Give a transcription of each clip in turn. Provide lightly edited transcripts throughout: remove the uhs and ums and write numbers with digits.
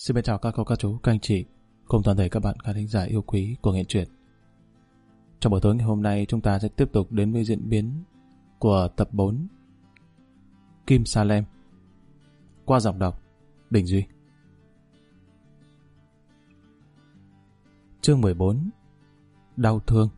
Xin chào các cô, các chú, các anh chị cùng toàn thể các bạn khán thính giả yêu quý của Nghệ Truyện. Trong buổi tối ngày hôm nay chúng ta sẽ tiếp tục đến với diễn biến của tập 4 Kim Salem qua giọng đọc Đình Duy. Chương 14 Đau thương.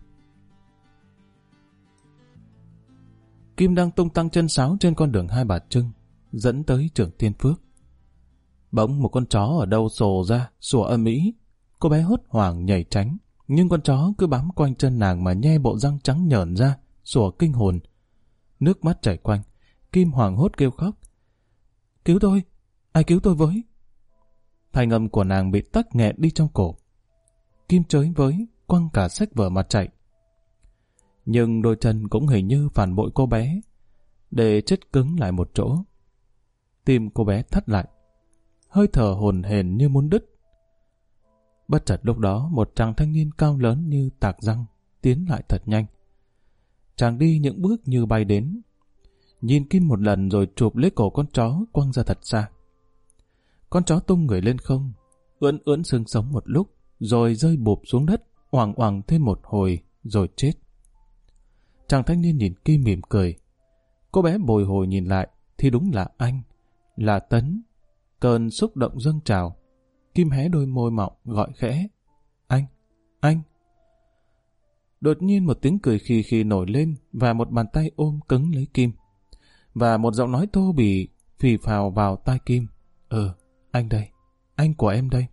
Kim đang tung tăng chân sáo trên con đường Hai Bà Trưng dẫn tới Trường Tiên Phước. Bỗng một con chó ở đâu sồ ra, sủa âm ĩ. Cô bé hốt hoảng nhảy tránh, nhưng con chó cứ bám quanh chân nàng mà nhe bộ răng trắng nhởn ra, sủa kinh hồn. Nước mắt chảy quanh, Kim hoảng hốt kêu khóc. Cứu tôi, ai cứu tôi với? Thanh âm của nàng bị tắc nghẹn đi trong cổ. Kim chới với, quăng cả sách vở mà chạy. Nhưng đôi chân cũng hình như phản bội cô bé, để chết cứng lại một chỗ. Tim cô bé thắt lại, hơi thở hồn hển như muốn đứt. Bất chợt lúc đó một chàng thanh niên cao lớn như tạc răng tiến lại thật nhanh. Chàng đi những bước như bay đến, nhìn Kim một lần rồi chụp lấy cổ con chó quăng ra thật xa. Con chó tung người lên không, ưỡn ưỡn xương sống một lúc, rồi rơi bụp xuống đất, oằng oằng thêm một hồi rồi chết. Chàng thanh niên nhìn Kim mỉm cười. Cô bé bồi hồi nhìn lại thì đúng là anh, là Tấn. Cơn xúc động dâng trào. Kim hé đôi môi mọng gọi khẽ. Anh. Đột nhiên một tiếng cười khì khì nổi lên và một bàn tay ôm cứng lấy Kim. Và một giọng nói thô bỉ phì phào vào tai Kim. Anh đây, anh của em đây.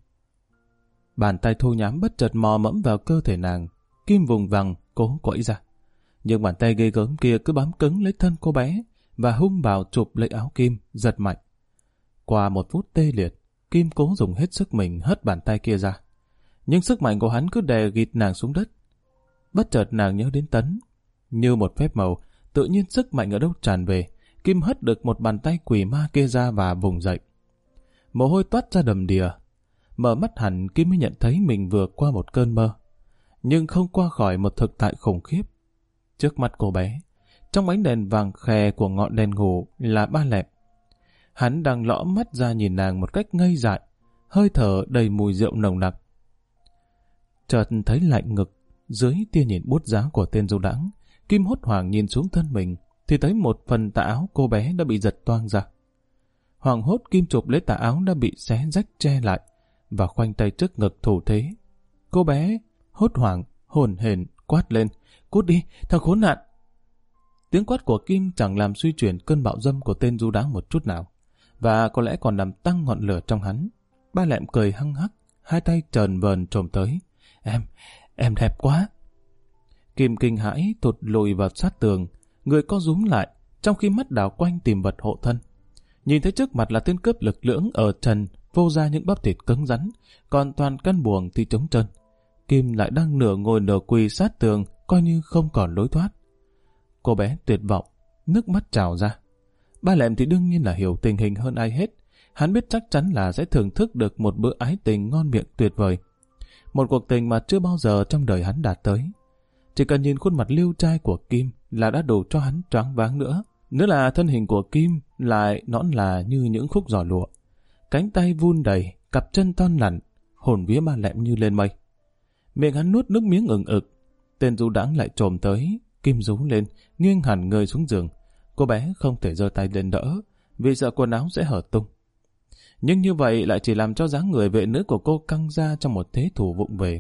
Bàn tay thô nhám bất chợt mò mẫm vào cơ thể nàng. Kim vùng vằng cố quẫy ra. Nhưng bàn tay ghê gớm kia cứ bám cứng lấy thân cô bé và hung bạo chụp lấy áo Kim, giật mạnh. Qua một phút tê liệt, Kim cố dùng hết sức mình hất bàn tay kia ra. Nhưng sức mạnh của hắn cứ đè gịt nàng xuống đất. Bất chợt nàng nhớ đến Tấn. Như một phép màu, tự nhiên sức mạnh ở đâu tràn về. Kim hất được một bàn tay quỷ ma kia ra và vùng dậy. Mồ hôi toát ra đầm đìa. Mở mắt hẳn Kim mới nhận thấy mình vừa qua một cơn mơ. Nhưng không qua khỏi một thực tại khủng khiếp. Trước mặt cô bé, trong ánh đèn vàng khè của ngọn đèn ngủ là Ba Lẹm. Hắn đang lõ mắt ra nhìn nàng một cách ngây dại, hơi thở đầy mùi rượu nồng nặc. Chợt thấy lạnh ngực, dưới tia nhìn buốt giá của tên du đãng, Kim hốt hoảng nhìn xuống thân mình, thì thấy một phần tà áo cô bé đã bị giật toang ra. Hoảng hốt Kim chụp lấy tà áo đã bị xé rách che lại, và khoanh tay trước ngực thủ thế. Cô bé hốt hoảng, hồn hển quát lên, cút đi, thằng khốn nạn! Tiếng quát của Kim chẳng làm suy chuyển cơn bạo dâm của tên du đãng một chút nào, và có lẽ còn làm tăng ngọn lửa trong hắn. Ba Lẹm cười hăng hắc, hai tay trờn vờn trồm tới. Em đẹp quá! Kim kinh hãi thụt lùi vào sát tường, người co rúm lại, trong khi mắt đảo quanh tìm vật hộ thân. Nhìn thấy trước mặt là tên cướp lực lưỡng ở trần, phô ra những bắp thịt cứng rắn, còn toàn căn buồng thì trống trơn. Kim lại đang nửa ngồi nửa quỳ sát tường, coi như không còn lối thoát. Cô bé tuyệt vọng, nước mắt trào ra. Ba Lẹm thì đương nhiên là hiểu tình hình hơn ai hết. Hắn biết chắc chắn là sẽ thưởng thức được một bữa ái tình ngon miệng tuyệt vời. Một cuộc tình mà chưa bao giờ trong đời hắn đạt tới. Chỉ cần nhìn khuôn mặt liêu trai của Kim là đã đủ cho hắn choáng váng nữa. Nữa là thân hình của Kim lại nõn là như những khúc giò lụa. Cánh tay vun đầy, cặp chân thon lặn, hồn vía Ba Lẹm như lên mây. Miệng hắn nuốt nước miếng ừng ực. Tên du đãng lại trồm tới. Kim rú lên, nghiêng hẳn người xuống giường. Cô bé không thể giơ tay lên đỡ, vì sợ quần áo sẽ hở tung. Nhưng như vậy lại chỉ làm cho dáng người vệ nữ của cô căng ra trong một thế thủ vụng về.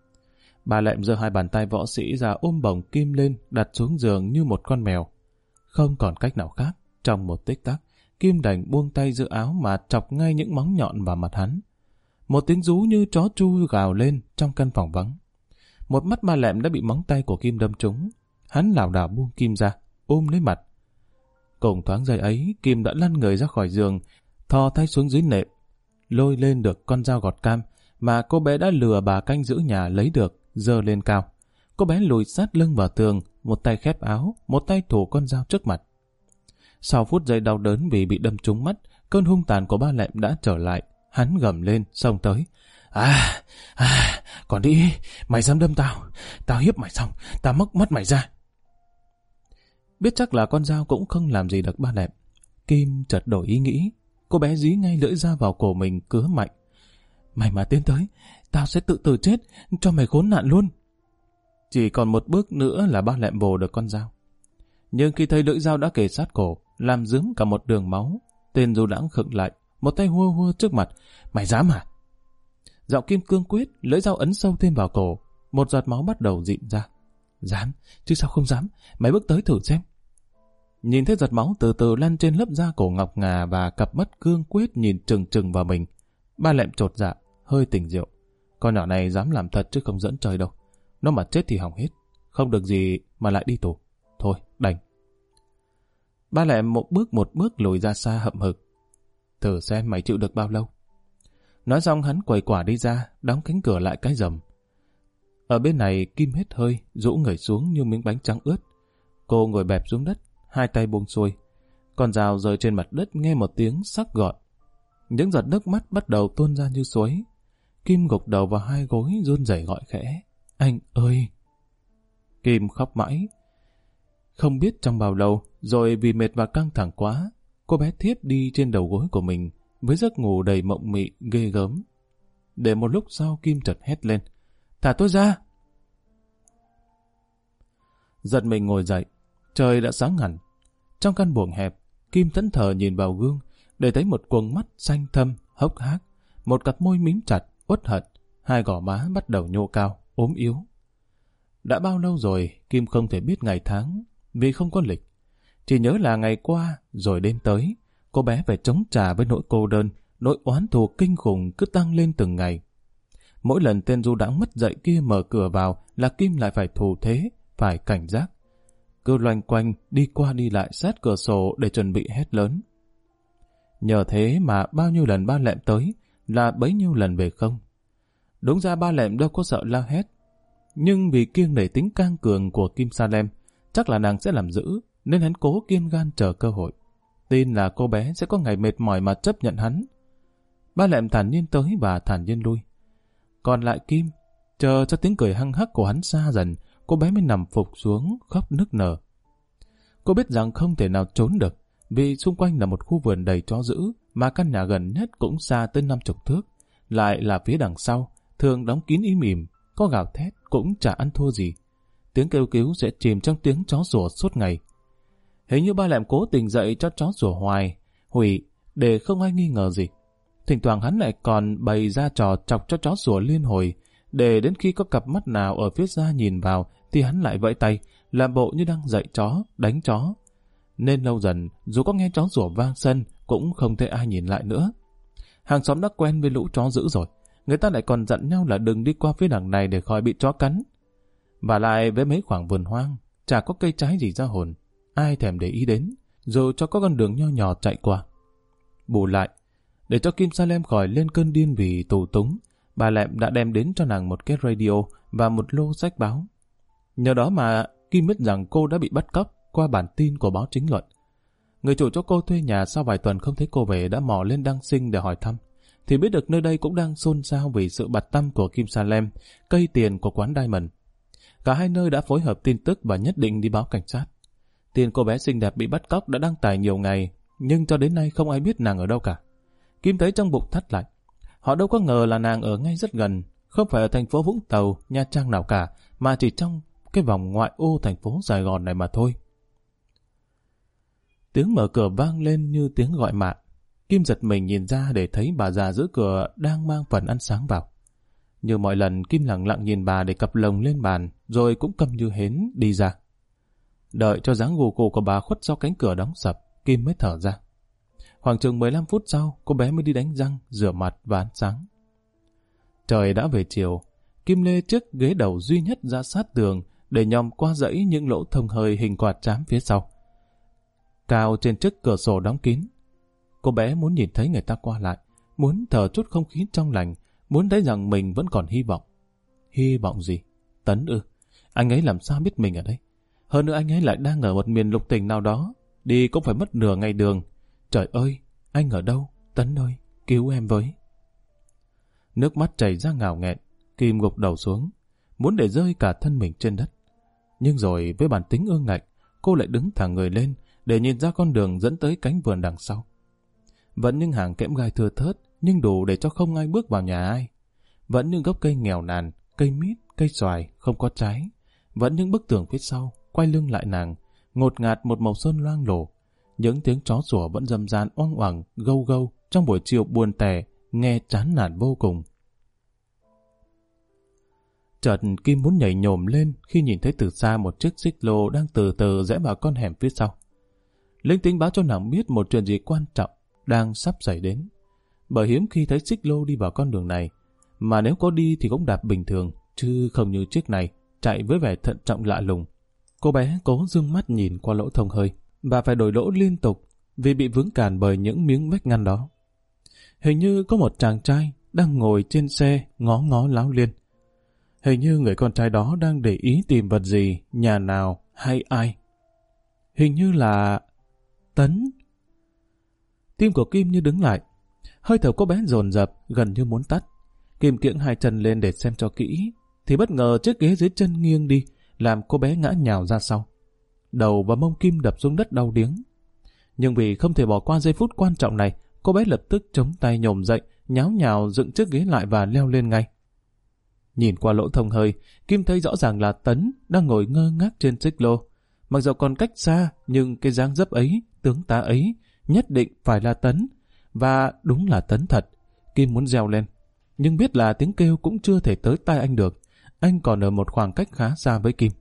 Ba Lẹm giơ hai bàn tay võ sĩ ra ôm bổng Kim lên, đặt xuống giường như một con mèo. Không còn cách nào khác, trong một tích tắc, Kim đành buông tay giữ áo mà chọc ngay những móng nhọn vào mặt hắn. Một tiếng rú như chó tru gào lên trong căn phòng vắng. Một mắt Ba Lẹm đã bị móng tay của Kim đâm trúng. Hắn lảo đảo buông Kim ra, ôm lấy mặt. Cùng thoáng giây ấy, Kim đã lăn người ra khỏi giường, thò tay xuống dưới nệm, lôi lên được con dao gọt cam mà cô bé đã lừa bà canh giữ nhà lấy được, giơ lên cao. Cô bé lùi sát lưng vào tường, một tay khép áo, một tay thủ con dao trước mặt. Sau phút giây đau đớn vì bị đâm trúng mắt, cơn hung tàn của Ba Lẹm đã trở lại. Hắn gầm lên, xông tới. Còn đi, mày dám đâm tao, tao hiếp mày xong, tao móc mắt mày ra. Biết chắc là con dao cũng không làm gì được Ba Lẹm. Kim chợt đổi ý nghĩ. Cô bé dí ngay lưỡi dao vào cổ mình cứa mạnh. Mày mà tiến tới, tao sẽ tự tử chết, cho mày khốn nạn luôn. Chỉ còn một bước nữa là ba Lẹm vồ được con dao. Nhưng khi thấy lưỡi dao đã kề sát cổ, làm rướm cả một đường máu, tên Du Đãng khựng lại, một tay hua hua trước mặt. Mày dám hả? Giọng Kim cương quyết, lưỡi dao ấn sâu thêm vào cổ, một giọt máu bắt đầu rịn ra. Dám, chứ sao không dám, mày bước tới thử xem. Nhìn thấy giọt máu từ từ lăn trên lớp da cổ ngọc ngà và cặp mắt cương quyết nhìn trừng trừng vào mình. Ba Lẹm chột dạ, hơi tỉnh rượu. Con nhỏ này dám làm thật chứ không dẫn trời đâu. Nó mà chết thì hỏng hết, không được gì mà lại đi tù. Thôi, đành. Ba Lẹm một bước lùi ra xa hậm hực. Thử xem mày chịu được bao lâu. Nói xong hắn quầy quả đi ra, đóng cánh cửa lại cái rầm. Ở bên này Kim hết hơi, rũ người xuống như miếng bánh trắng ướt. Cô ngồi bẹp xuống đất, hai tay buông xuôi. Con dao rơi trên mặt đất nghe một tiếng sắc gọn. Những giọt nước mắt bắt đầu tuôn ra như suối. Kim gục đầu vào hai gối run rẩy gọi khẽ. Anh ơi! Kim khóc mãi. Không biết trong bao lâu, rồi vì mệt và căng thẳng quá, cô bé thiếp đi trên đầu gối của mình, với giấc ngủ đầy mộng mị, ghê gớm. Để một lúc sau Kim chợt hét lên. Thả tôi ra! Giật mình ngồi dậy, trời đã sáng hẳn. Trong căn buồng hẹp, Kim thẫn thờ nhìn vào gương, để thấy một quầng mắt xanh thâm, hốc hác, một cặp môi mím chặt, uất hận, hai gò má bắt đầu nhô cao, ốm yếu. Đã bao lâu rồi Kim không thể biết ngày tháng, vì không có lịch. Chỉ nhớ là ngày qua, rồi đêm tới, cô bé phải chống trả với nỗi cô đơn, nỗi oán thù kinh khủng cứ tăng lên từng ngày. Mỗi lần tên Du Đãng mất dậy kia mở cửa vào là Kim lại phải thù thế, phải cảnh giác. Cứ loanh quanh đi qua đi lại sát cửa sổ để chuẩn bị hét lớn. Nhờ thế mà bao nhiêu lần ba Lẹm tới là bấy nhiêu lần về không. Đúng ra ba Lẹm đâu có sợ la hét. Nhưng vì kiêng nể tính cang cường của Kim Salem, chắc là nàng sẽ làm dữ, nên hắn cố kiên gan chờ cơ hội. Tin là cô bé sẽ có ngày mệt mỏi mà chấp nhận hắn. Ba Lẹm thản nhiên tới và thản nhiên lui. Còn lại Kim, chờ cho tiếng cười hăng hắc của hắn xa dần, cô bé mới nằm phục xuống, khóc nức nở. Cô biết rằng không thể nào trốn được, vì xung quanh là một khu vườn đầy chó dữ, mà căn nhà gần nhất cũng xa tới 50 thước. Lại là phía đằng sau, thường đóng kín im ỉm, có gào thét cũng chả ăn thua gì. Tiếng kêu cứu sẽ chìm trong tiếng chó sủa suốt ngày. Hình như ba Lẹm cố tình dậy cho chó sủa hoài, hủy, để không ai nghi ngờ gì. Thỉnh thoảng hắn lại còn bày ra trò chọc cho chó sủa liên hồi, để đến khi có cặp mắt nào ở phía xa nhìn vào thì hắn lại vẫy tay, làm bộ như đang dạy chó, đánh chó. Nên lâu dần, dù có nghe chó sủa vang sân, cũng không thấy ai nhìn lại nữa. Hàng xóm đã quen với lũ chó dữ rồi, người ta lại còn dặn nhau là đừng đi qua phía đằng này để khỏi bị chó cắn. Và lại với mấy khoảng vườn hoang, chả có cây trái gì ra hồn, ai thèm để ý đến, dù cho có con đường nho nhỏ chạy qua. Bù lại, để cho Kim Salem khỏi lên cơn điên vì tù túng, bà Lẹm đã đem đến cho nàng một cái radio và một lô sách báo. Nhờ đó mà Kim biết rằng cô đã bị bắt cóc qua bản tin của báo Chính Luận. Người chủ cho cô thuê nhà sau vài tuần không thấy cô về đã mò lên Đăng Sinh để hỏi thăm, thì biết được nơi đây cũng đang xôn xao vì sự bặt tăm của Kim Salem, cây tiền của quán Diamond. Cả hai nơi đã phối hợp tin tức và nhất định đi báo cảnh sát. Tin cô bé xinh đẹp bị bắt cóc đã đăng tải nhiều ngày, nhưng cho đến nay không ai biết nàng ở đâu cả. Kim thấy trong bụng thắt lại. Họ đâu có ngờ là nàng ở ngay rất gần, không phải ở thành phố Vũng Tàu, Nha Trang nào cả, mà chỉ trong cái vòng ngoại ô thành phố Sài Gòn này mà thôi. Tiếng mở cửa vang lên như tiếng gọi mạng. Kim giật mình nhìn ra để thấy bà già giữ cửa đang mang phần ăn sáng vào. Như mọi lần, Kim lặng lặng nhìn bà để cặp lồng lên bàn, rồi cũng câm như hến đi ra. Đợi cho dáng gù gù của bà khuất sau cánh cửa đóng sập, Kim mới thở ra. Khoảng chừng 15 phút sau, cô bé mới đi đánh răng, rửa mặt và ăn sáng. Trời đã về chiều, Kim lê chiếc ghế đầu duy nhất ra sát tường để nhòm qua dãy những lỗ thông hơi hình quạt trám phía sau. Cao trên chiếc cửa sổ đóng kín. Cô bé muốn nhìn thấy người ta qua lại, muốn thở chút không khí trong lành, muốn thấy rằng mình vẫn còn hy vọng. Hy vọng gì? Tấn ư? Anh ấy làm sao biết mình ở đây? Hơn nữa anh ấy lại đang ở một miền lục tỉnh nào đó, đi cũng phải mất nửa ngày đường. Trời ơi, anh ở đâu? Tấn ơi, cứu em với. Nước mắt chảy ra ngào nghẹn, Kim gục đầu xuống, muốn để rơi cả thân mình trên đất. Nhưng rồi với bản tính ương ngạnh, cô lại đứng thẳng người lên để nhìn ra con đường dẫn tới cánh vườn đằng sau. Vẫn những hàng kẽm gai thưa thớt, nhưng đủ để cho không ai bước vào nhà ai. Vẫn những gốc cây nghèo nàn, cây mít, cây xoài, không có trái. Vẫn những bức tường phía sau, quay lưng lại nàng, ngột ngạt một màu sơn loang lổ. Những tiếng chó sủa vẫn râm ran oang oảng, gâu gâu trong buổi chiều buồn tẻ, nghe chán nản vô cùng. Chợt Kim muốn nhảy nhổm lên khi nhìn thấy từ xa một chiếc xích lô đang từ từ rẽ vào con hẻm phía sau. Linh tính báo cho nàng biết một chuyện gì quan trọng đang sắp xảy đến. Bởi hiếm khi thấy xích lô đi vào con đường này, mà nếu có đi thì cũng đạp bình thường, chứ không như chiếc này, chạy với vẻ thận trọng lạ lùng. Cô bé cố dương mắt nhìn qua lỗ thông hơi, và phải đổi lỗ liên tục vì bị vướng cản bởi những miếng vách ngăn đó. Hình như có một chàng trai đang ngồi trên xe ngó ngó láo liên. Hình như người con trai đó đang để ý tìm vật gì, nhà nào hay ai. Hình như là Tấn. Tim của Kim như đứng lại. Hơi thở cô bé dồn dập, gần như muốn tắt. Kim kiễng hai chân lên để xem cho kỹ, thì bất ngờ chiếc ghế dưới chân nghiêng đi, làm cô bé ngã nhào ra sau. Đầu và mông Kim đập xuống đất đau điếng. Nhưng vì không thể bỏ qua giây phút quan trọng này, cô bé lập tức chống tay nhổm dậy, nháo nhào dựng chiếc ghế lại và leo lên ngay. Nhìn qua lỗ thông hơi, Kim thấy rõ ràng là Tấn đang ngồi ngơ ngác trên xích lô. Mặc dù còn cách xa, nhưng cái dáng dấp ấy, tướng tá ấy, nhất định phải là Tấn. Và đúng là Tấn thật. Kim muốn reo lên, nhưng biết là tiếng kêu cũng chưa thể tới tai anh được. Anh còn ở một khoảng cách khá xa với Kim.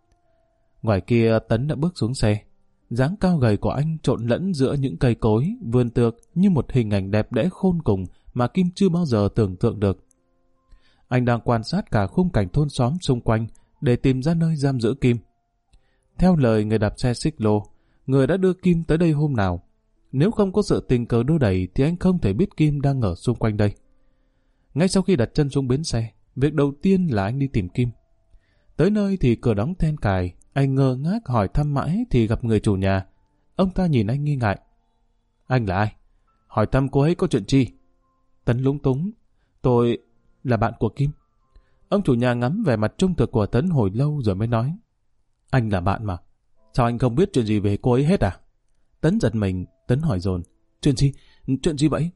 Ngoài kia Tấn đã bước xuống xe. Dáng cao gầy của anh trộn lẫn giữa những cây cối, vườn tược như một hình ảnh đẹp đẽ khôn cùng mà Kim chưa bao giờ tưởng tượng được. Anh đang quan sát cả khung cảnh thôn xóm xung quanh để tìm ra nơi giam giữ Kim. Theo lời người đạp xe xích lô, người đã đưa Kim tới đây hôm nào. Nếu không có sự tình cờ đưa đẩy thì anh không thể biết Kim đang ở xung quanh đây. Ngay sau khi đặt chân xuống bến xe, việc đầu tiên là anh đi tìm Kim. Tới nơi thì cửa đóng then cài, anh ngơ ngác hỏi thăm mãi thì gặp người chủ nhà. Ông ta nhìn anh nghi ngại. Anh là ai? Hỏi thăm cô ấy có chuyện chi? Tấn lúng túng. Tôi là bạn của Kim. Ông chủ nhà ngắm vẻ mặt trung thực của Tấn hồi lâu rồi mới nói. Anh là bạn mà. Sao anh không biết chuyện gì về cô ấy hết à? Tấn giật mình, Tấn hỏi dồn. Chuyện gì? Chuyện gì vậy?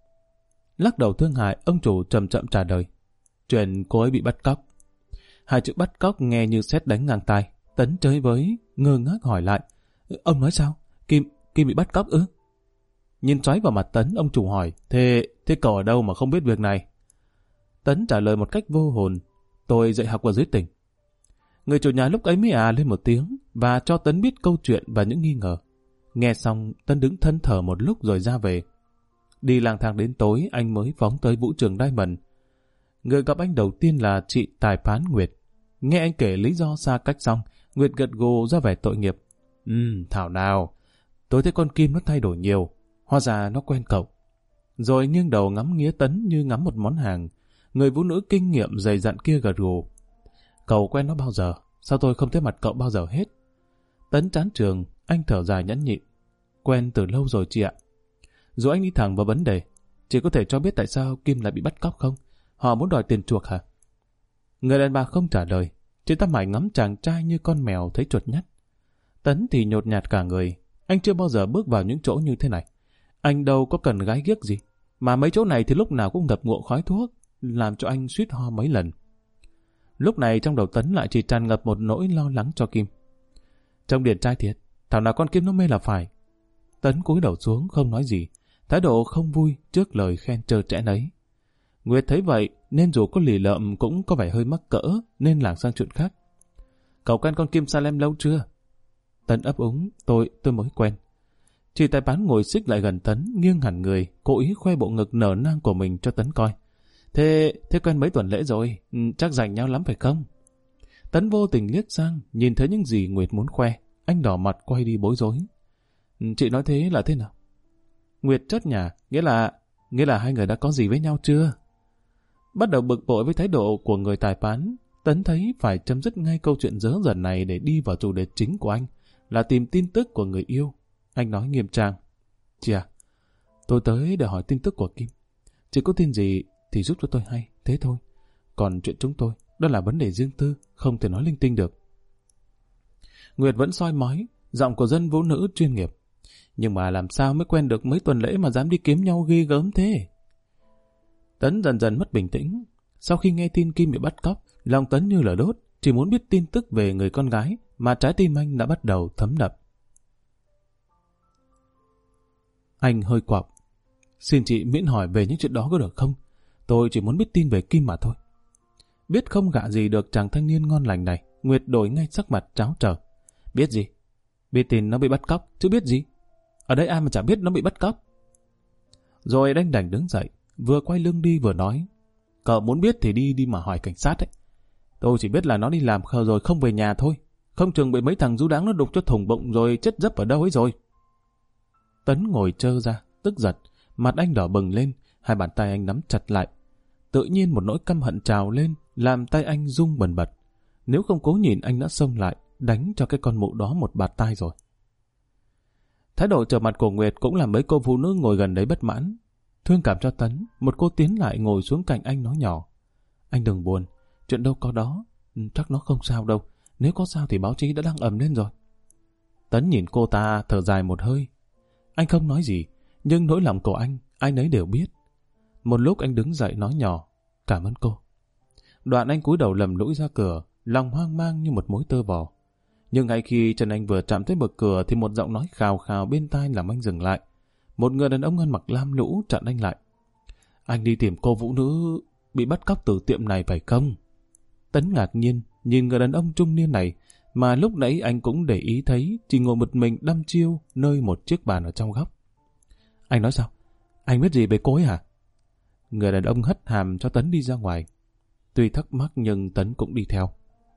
Lắc đầu thương hại, ông chủ chậm chậm trả lời. Chuyện cô ấy bị bắt cóc. Hai chữ bắt cóc nghe như sét đánh ngang tai. Tấn chới với, ngơ ngác hỏi lại. Ông nói sao? Kim bị bắt cóc ư? Nhìn xoáy vào mặt Tấn, ông chủ hỏi. Thế cậu ở đâu mà không biết việc này? Tấn trả lời một cách vô hồn. Tôi dạy học ở dưới tỉnh. Người chủ nhà lúc ấy mới lên một tiếng và cho Tấn biết câu chuyện và những nghi ngờ. Nghe xong, Tấn đứng thẫn thờ một lúc rồi ra về. Đi lang thang đến tối, anh mới phóng tới vũ trường Diamond. Người gặp anh đầu tiên là chị tài phán Nguyệt. Nghe anh kể lý do xa cách xong, Nguyệt gật gù ra vẻ tội nghiệp. Thảo nào, tôi thấy con Kim nó thay đổi nhiều, hóa ra nó quen cậu. Rồi nghiêng đầu ngắm nghía Tấn như ngắm một món hàng. Người phụ nữ kinh nghiệm dày dặn kia gật gù. Cậu quen nó bao giờ? Sao tôi không thấy mặt cậu bao giờ hết? Tấn chán trường, anh thở dài nhẫn nhịn. Quen từ lâu rồi chị ạ. Rồi anh đi thẳng vào vấn đề. Chị có thể cho biết tại sao Kim lại bị bắt cóc không? Họ muốn đòi tiền chuộc hả? Người đàn bà không trả lời. Chị ta mải ngắm chàng trai như con mèo thấy chuột nhắt. Tấn thì nhột nhạt cả người. Anh chưa bao giờ bước vào những chỗ như thế này. Anh đâu có cần gái ghiếc gì. Mà mấy chỗ này thì lúc nào cũng ngập ngụa khói thuốc, làm cho anh suýt ho mấy lần. Lúc này trong đầu Tấn lại chỉ tràn ngập một nỗi lo lắng cho Kim. Trông điển trai thiệt, thảo nào con Kim nó mê là phải. Tấn cúi đầu xuống không nói gì, thái độ không vui trước lời khen trơ trẽn ấy. Nguyệt thấy vậy nên dù có lì lợm cũng có vẻ hơi mắc cỡ nên lảng sang chuyện khác. Cậu quen con Kim Salem lâu chưa? Tấn ấp úng, tôi mới quen. Chị tài bán ngồi xích lại gần Tấn, nghiêng hẳn người, cố ý khoe bộ ngực nở nang của mình cho Tấn coi. Thế quen mấy tuần lễ rồi, chắc rành nhau lắm phải không? Tấn vô tình liếc sang, nhìn thấy những gì Nguyệt muốn khoe, anh đỏ mặt quay đi bối rối. Chị nói thế là thế nào? Nguyệt chớt nhà, nghĩa là hai người đã có gì với nhau chưa? Bắt đầu bực bội với thái độ của người tài phán, Tấn thấy phải chấm dứt ngay câu chuyện dớ dẩn này để đi vào chủ đề chính của anh, là tìm tin tức của người yêu. Anh nói nghiêm trang. Chị à, tôi tới để hỏi tin tức của Kim. Chị có tin gì thì giúp cho tôi hay, thế thôi. Còn chuyện chúng tôi, đó là vấn đề riêng tư, không thể nói linh tinh được. Nguyệt vẫn soi mói, giọng của dân vũ nữ chuyên nghiệp. Nhưng mà làm sao mới quen được mấy tuần lễ mà dám đi kiếm nhau ghê gớm thế? Tấn dần dần mất bình tĩnh. Sau khi nghe tin Kim bị bắt cóc, lòng Tấn như lửa đốt, chỉ muốn biết tin tức về người con gái mà trái tim anh đã bắt đầu thấm đập. Anh hơi quạu. Xin chị miễn hỏi về những chuyện đó có được không? Tôi chỉ muốn biết tin về Kim mà thôi. Biết không gạ gì được chàng thanh niên ngon lành này, Nguyệt đổi ngay sắc mặt tráo trở. Biết gì? Biết tin nó bị bắt cóc, chứ biết gì? Ở đây ai mà chả biết nó bị bắt cóc. Rồi đanh đảnh đứng dậy, vừa quay lưng đi vừa nói. Cậu muốn biết thì đi mà hỏi cảnh sát ấy. Tôi chỉ biết là nó đi làm khờ rồi không về nhà thôi. Không chừng bị mấy thằng du đáng nó đục cho thủng bụng rồi chết dấp ở đâu ấy rồi. Tấn ngồi trơ ra, tức giận, mặt anh đỏ bừng lên, hai bàn tay anh nắm chặt lại. Tự nhiên một nỗi căm hận trào lên, làm tay anh rung bần bật. Nếu không cố nhìn anh đã xông lại, đánh cho cái con mụ đó một bạt tai rồi. Thái độ trở mặt của Nguyệt cũng làm mấy cô phụ nữ ngồi gần đấy bất mãn. Thương cảm cho Tấn, một cô tiến lại ngồi xuống cạnh anh nói nhỏ. Anh đừng buồn, chuyện đâu có đó, chắc nó không sao đâu. Nếu có sao thì báo chí đã đăng ầm lên rồi. Tấn nhìn cô ta thở dài một hơi. Anh không nói gì, nhưng nỗi lòng của anh ấy đều biết. Một lúc anh đứng dậy nói nhỏ, cảm ơn cô. Đoạn anh cúi đầu lầm lũi ra cửa, lòng hoang mang như một mối tơ vò. Nhưng ngay khi chân anh vừa chạm tới bậc cửa thì một giọng nói khào khào bên tai làm anh dừng lại. Một người đàn ông ăn mặc lam lũ chặn anh lại. Anh đi tìm cô phụ nữ bị bắt cóc từ tiệm này phải không? Tấn ngạc nhiên nhìn người đàn ông trung niên này mà lúc nãy anh cũng để ý thấy chỉ ngồi một mình đăm chiêu nơi một chiếc bàn ở trong góc. Anh nói sao? Anh biết gì về cô ấy hả? Người đàn ông hất hàm cho Tấn đi ra ngoài. Tuy thắc mắc nhưng Tấn cũng đi theo.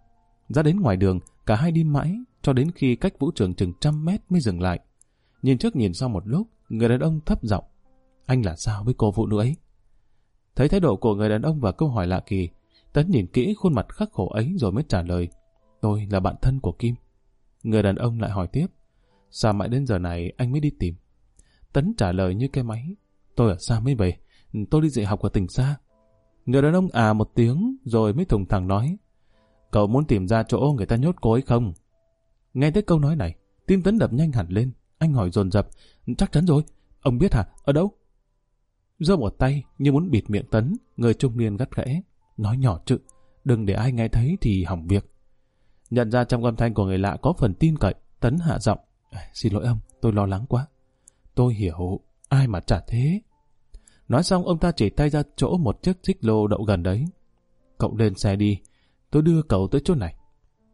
Ra đến ngoài đường, cả hai đi mãi cho đến khi cách vũ trường chừng 100 mét mới dừng lại. Nhìn trước nhìn sau một lúc, người đàn ông thấp giọng. Anh là sao với cô phụ nữ ấy? Thấy thái độ của người đàn ông và câu hỏi lạ kỳ, Tấn nhìn kỹ khuôn mặt khắc khổ ấy rồi mới trả lời. Tôi là bạn thân của Kim. Người đàn ông lại hỏi tiếp. Sao mãi đến giờ này anh mới đi tìm? Tấn trả lời như cái máy. Tôi ở xa mới về, tôi đi dạy học ở tỉnh xa. Người đàn ông một tiếng rồi mới thùng thẳng nói. Cậu muốn tìm ra chỗ người ta nhốt cô ấy không? Nghe thấy câu nói này, tim Tấn đập nhanh hẳn lên. Anh hỏi dồn dập. Chắc chắn rồi, ông biết hả? Ở đâu? Giơ một tay như muốn bịt miệng Tấn, người trung niên gắt gẽ. Nói nhỏ chứ, đừng để ai nghe thấy thì hỏng việc. Nhận ra trong âm thanh của người lạ có phần tin cậy, Tấn hạ giọng. Xin lỗi ông, tôi lo lắng quá. Tôi hiểu, ai mà chả thế. Nói xong ông ta chỉ tay ra chỗ một chiếc xích lô đậu gần đấy. Cậu lên xe đi, tôi đưa cậu tới chỗ này.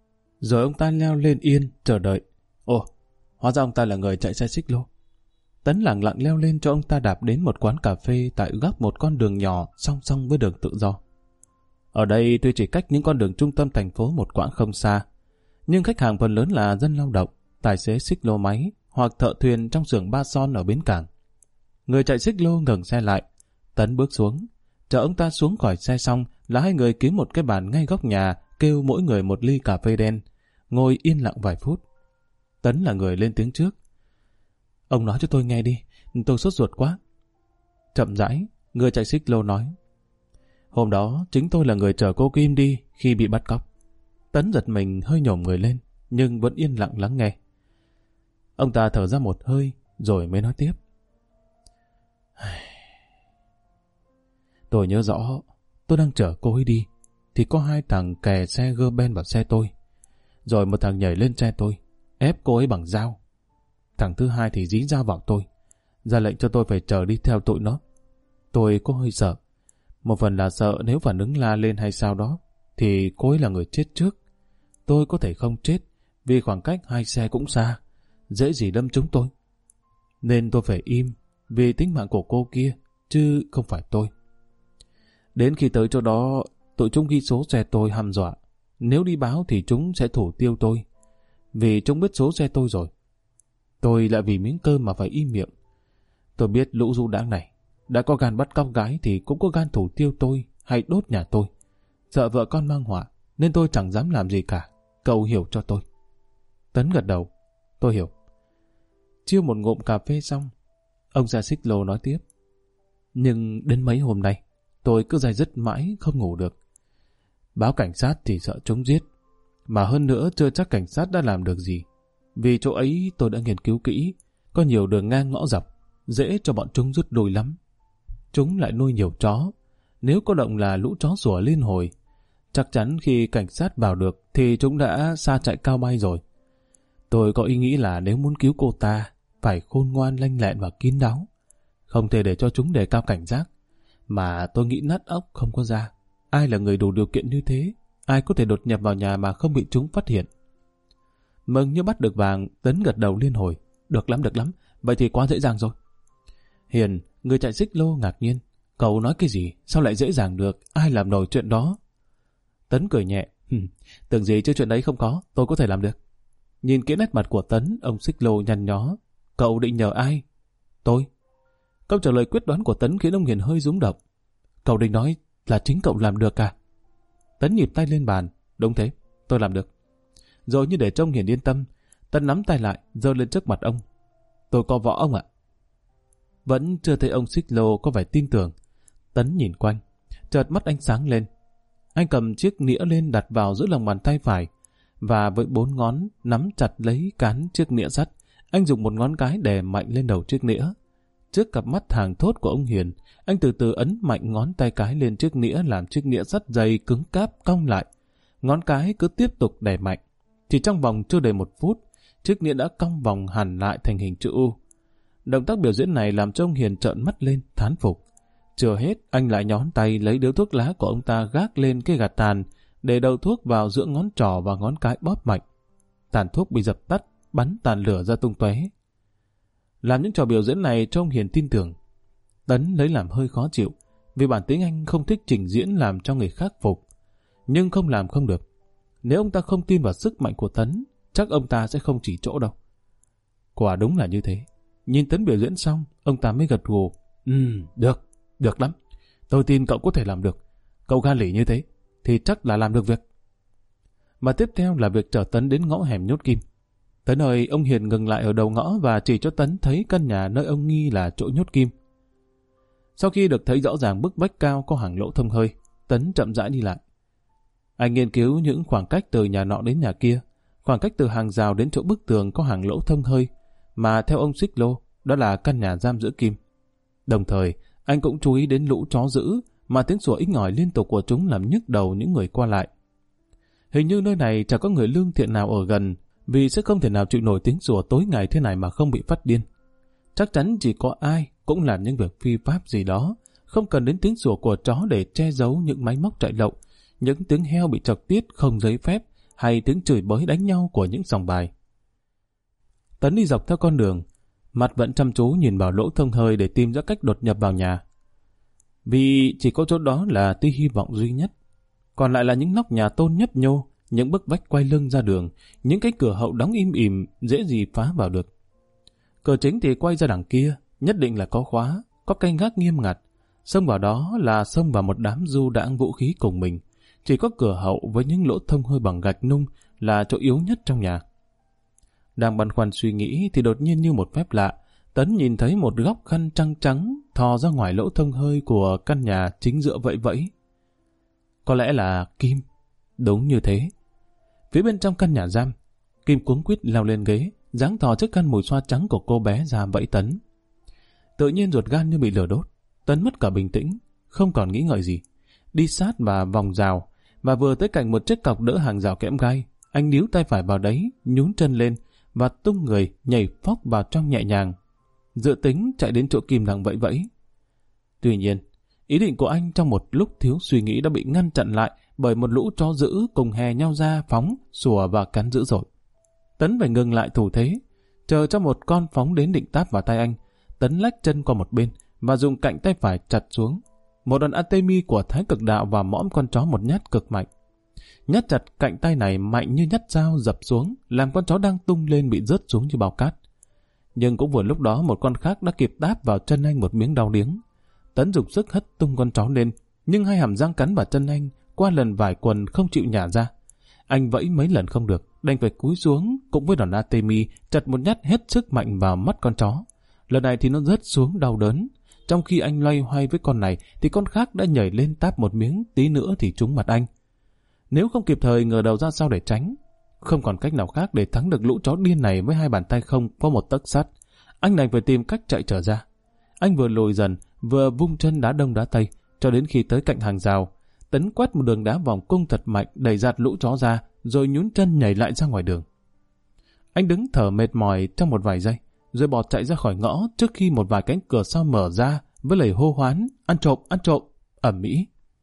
Rồi ông ta leo lên yên, chờ đợi. Ồ, hóa ra ông ta là người chạy xe xích lô. Tấn lặng lặng leo lên cho ông ta đạp đến một quán cà phê tại góc một con đường nhỏ song song với đường tự do. Ở đây tuy chỉ cách những con đường trung tâm thành phố một quãng không xa, nhưng khách hàng phần lớn là dân lao động, tài xế xích lô máy hoặc thợ thuyền trong xưởng ba son ở bến cảng. Người chạy xích lô ngừng xe lại. Tấn bước xuống. Chờ ông ta xuống khỏi xe xong là hai người kiếm một cái bàn ngay góc nhà, kêu mỗi người một ly cà phê đen, ngồi yên lặng vài phút. Tấn là người lên tiếng trước. Ông nói cho tôi nghe đi, tôi sốt ruột quá. Chậm rãi, người chạy xích lô nói. Hôm đó chính tôi là người chở cô Kim đi khi bị bắt cóc. Tấn giật mình hơi nhổm người lên, nhưng vẫn yên lặng lắng nghe. Ông ta thở ra một hơi, rồi mới nói tiếp. Tôi nhớ rõ, tôi đang chở cô ấy đi, thì có hai thằng kè xe gơ ben vào xe tôi. Rồi một thằng nhảy lên xe tôi, ép cô ấy bằng dao. Thằng thứ hai thì dí dao vào tôi, ra lệnh cho tôi phải chở đi theo tụi nó. Tôi có hơi sợ. Một phần là sợ nếu phản ứng la lên hay sao đó, thì cô ấy là người chết trước. Tôi có thể không chết, vì khoảng cách hai xe cũng xa, dễ gì đâm trúng tôi. Nên tôi phải im, vì tính mạng của cô kia, chứ không phải tôi. Đến khi tới chỗ đó, tụi chúng ghi số xe tôi hăm dọa. Nếu đi báo thì chúng sẽ thủ tiêu tôi, vì chúng biết số xe tôi rồi. Tôi lại vì miếng cơm mà phải im miệng. Tôi biết lũ du đãng này đã có gan bắt cóc gái thì cũng có gan thủ tiêu tôi hay đốt nhà tôi. Sợ vợ con mang họa nên tôi chẳng dám làm gì cả. Cậu hiểu cho tôi. Tấn gật đầu. Tôi hiểu. Chiêu một ngụm cà phê xong, ông già xích lô nói tiếp. Nhưng đến mấy hôm nay tôi cứ day dứt mãi không ngủ được. Báo cảnh sát thì sợ chúng giết, mà hơn nữa chưa chắc cảnh sát đã làm được gì. Vì chỗ ấy tôi đã nghiên cứu kỹ, có nhiều đường ngang ngõ dọc, dễ cho bọn chúng rút đuôi lắm. Chúng lại nuôi nhiều chó, Nếu có động là lũ chó sủa liên hồi. Chắc chắn khi cảnh sát vào được thì chúng đã xa chạy cao bay rồi. Tôi có ý nghĩ là nếu muốn cứu cô ta, phải khôn ngoan, lanh lẹn và kín đáo. Không thể để cho chúng đề cao cảnh giác. Mà tôi nghĩ nát óc không có ra. Ai là người đủ điều kiện như thế? Ai có thể đột nhập vào nhà mà không bị chúng phát hiện? Mừng như bắt được vàng, Tấn gật đầu liên hồi. Được lắm, vậy thì quá dễ dàng rồi. Hiền, người chạy xích lô ngạc nhiên. Cậu nói cái gì? Sao lại dễ dàng được? Ai làm nổi chuyện đó? Tấn cười nhẹ. Tưởng gì chứ chuyện đấy không có, tôi có thể làm được. Nhìn kỹ nét mặt của Tấn, ông xích lô nhăn nhó. Cậu định nhờ ai? Tôi. Câu trả lời quyết đoán của Tấn khiến ông Hiền hơi rúng động. Cậu định nói là chính cậu làm được à? Tấn nhịp tay lên bàn. Đúng thế, tôi làm được. Rồi như để cho ông Hiền yên tâm, Tấn nắm tay lại, giơ lên trước mặt ông. Tôi có võ ông ạ. Vẫn chưa thấy ông xích lô có vẻ tin tưởng. Tấn nhìn quanh, chợt mắt anh sáng lên. Anh cầm chiếc nĩa lên đặt vào giữa lòng bàn tay phải, và với 4 ngón nắm chặt lấy cán chiếc nĩa sắt. Anh dùng một ngón cái đè mạnh lên đầu chiếc nĩa. Trước cặp mắt thàng thốt của ông Hiền, anh từ từ ấn mạnh ngón tay cái lên chiếc nĩa, làm chiếc nĩa sắt dày cứng cáp cong lại. Ngón cái cứ tiếp tục đè mạnh. Chỉ trong vòng chưa đầy 1 phút, chiếc nĩa đã cong vòng hẳn lại thành hình chữ U. Động tác biểu diễn này làm cho ông Hiền trợn mắt lên, thán phục. Chưa hết, anh lại nhón tay lấy điếu thuốc lá của ông ta gác lên cái gạt tàn, để đầu thuốc vào giữa ngón trỏ và ngón cái bóp mạnh. Tàn thuốc bị dập tắt, bắn tàn lửa ra tung tóe. Làm những trò biểu diễn này cho ông Hiền tin tưởng. Tấn lấy làm hơi khó chịu, vì bản tính anh không thích trình diễn làm cho người khác phục. Nhưng không làm không được. Nếu ông ta không tin vào sức mạnh của Tấn, chắc ông ta sẽ không chỉ chỗ đâu. Quả đúng là như thế. Nhìn Tấn biểu diễn xong, ông ta mới gật gù. Được lắm. Tôi tin cậu có thể làm được. Cậu gan lỉ như thế, thì chắc là làm được việc. Mà tiếp theo là việc chở Tấn đến ngõ hẻm nhốt kim. Tấn ơi, ông Hiền ngừng lại ở đầu ngõ và chỉ cho Tấn thấy căn nhà nơi ông nghi là chỗ nhốt kim. Sau khi được thấy rõ ràng bức vách cao có hàng lỗ thông hơi, Tấn chậm rãi đi lại. Anh nghiên cứu những khoảng cách từ nhà nọ đến nhà kia, khoảng cách từ hàng rào đến chỗ bức tường có hàng lỗ thông hơi, mà theo ông xích lô, đó là căn nhà giam giữ kim. Đồng thời, anh cũng chú ý đến lũ chó dữ, mà tiếng sủa inh ỏi liên tục của chúng làm nhức đầu những người qua lại. Hình như nơi này chẳng có người lương thiện nào ở gần, vì sẽ không thể nào chịu nổi tiếng sủa tối ngày thế này mà không bị phát điên. Chắc chắn chỉ có ai cũng làm những việc phi pháp gì đó, không cần đến tiếng sủa của chó để che giấu những máy móc chạy lậu, những tiếng heo bị chọc tiết không giấy phép, hay tiếng chửi bới đánh nhau của những sòng bài. Tấn đi dọc theo con đường, mặt vẫn chăm chú nhìn vào lỗ thông hơi để tìm ra cách đột nhập vào nhà. Vì chỉ có chỗ đó là tia hy vọng duy nhất. Còn lại là những nóc nhà tôn nhấp nhô, những bức vách quay lưng ra đường, những cái cửa hậu đóng im ỉm, dễ gì phá vào được. Cửa chính thì quay ra đằng kia, nhất định là có khóa, có canh gác nghiêm ngặt. Xông vào đó là xông vào một đám du đãng vũ khí cùng mình. Chỉ có cửa hậu với những lỗ thông hơi bằng gạch nung là chỗ yếu nhất trong nhà. Đang băn khoăn suy nghĩ thì đột nhiên như một phép lạ, Tấn nhìn thấy một góc khăn trắng trắng thò ra ngoài lỗ thông hơi của căn nhà chính giữa vẫy vẫy. Có lẽ là Kim. Đúng như thế. Phía bên trong căn nhà giam, Kim cuống quýt leo lên ghế, giáng thò chiếc khăn mùi xoa trắng của cô bé ra vẫy Tấn. Tự nhiên ruột gan như bị lửa đốt, Tấn mất cả bình tĩnh, không còn nghĩ ngợi gì. Đi sát và vòng rào, và vừa tới cạnh một chiếc cọc đỡ hàng rào kẽm gai, anh níu tay phải vào đấy, nhún chân lên và tung người nhảy phóc vào trong nhẹ nhàng, dự tính chạy đến chỗ Kim đang vẫy vẫy. Tuy nhiên, ý định của anh trong một lúc thiếu suy nghĩ đã bị ngăn chặn lại bởi một lũ chó dữ cùng hè nhau ra phóng, sủa và cắn dữ dội. Tấn phải ngừng lại thủ thế, chờ cho một con phóng đến định táp vào tay anh. Tấn lách chân qua một bên và dùng cạnh tay phải chặt xuống. Một đòn Atemi của Thái Cực Đạo và mõm con chó một nhát cực mạnh. Nhát chặt cạnh tay này mạnh như nhát dao dập xuống, làm con chó đang tung lên bị rớt xuống như bao cát. Nhưng cũng vừa lúc đó một con khác đã kịp đáp vào chân anh một miếng đau điếng. Tấn dùng sức hất tung con chó lên, nhưng hai hàm răng cắn vào chân anh, qua lần vải quần không chịu nhả ra. Anh vẫy mấy lần không được, đành phải cúi xuống, cũng với đòn Atemi chặt một nhát hết sức mạnh vào mắt con chó. Lần này thì nó rớt xuống đau đớn. Trong khi anh loay hoay với con này thì con khác đã nhảy lên táp một miếng, tí nữa thì trúng mặt anh. Nếu không kịp thời ngửa đầu ra sau để tránh, không còn cách nào khác để thắng được lũ chó điên này với hai bàn tay không có một tấc sắt, anh đành phải tìm cách chạy trở ra. Anh vừa lùi dần, vừa vung chân đá đông đá tây, cho đến khi tới cạnh hàng rào. Tấn quát một đường đá vòng cung thật mạnh đẩy giạt lũ chó ra, rồi nhún chân nhảy lại ra ngoài đường. Anh đứng thở mệt mỏi trong một vài giây, rồi bỏ chạy ra khỏi ngõ trước khi một vài cánh cửa sau mở ra với lời hô hoán ăn trộm, ầm ĩ.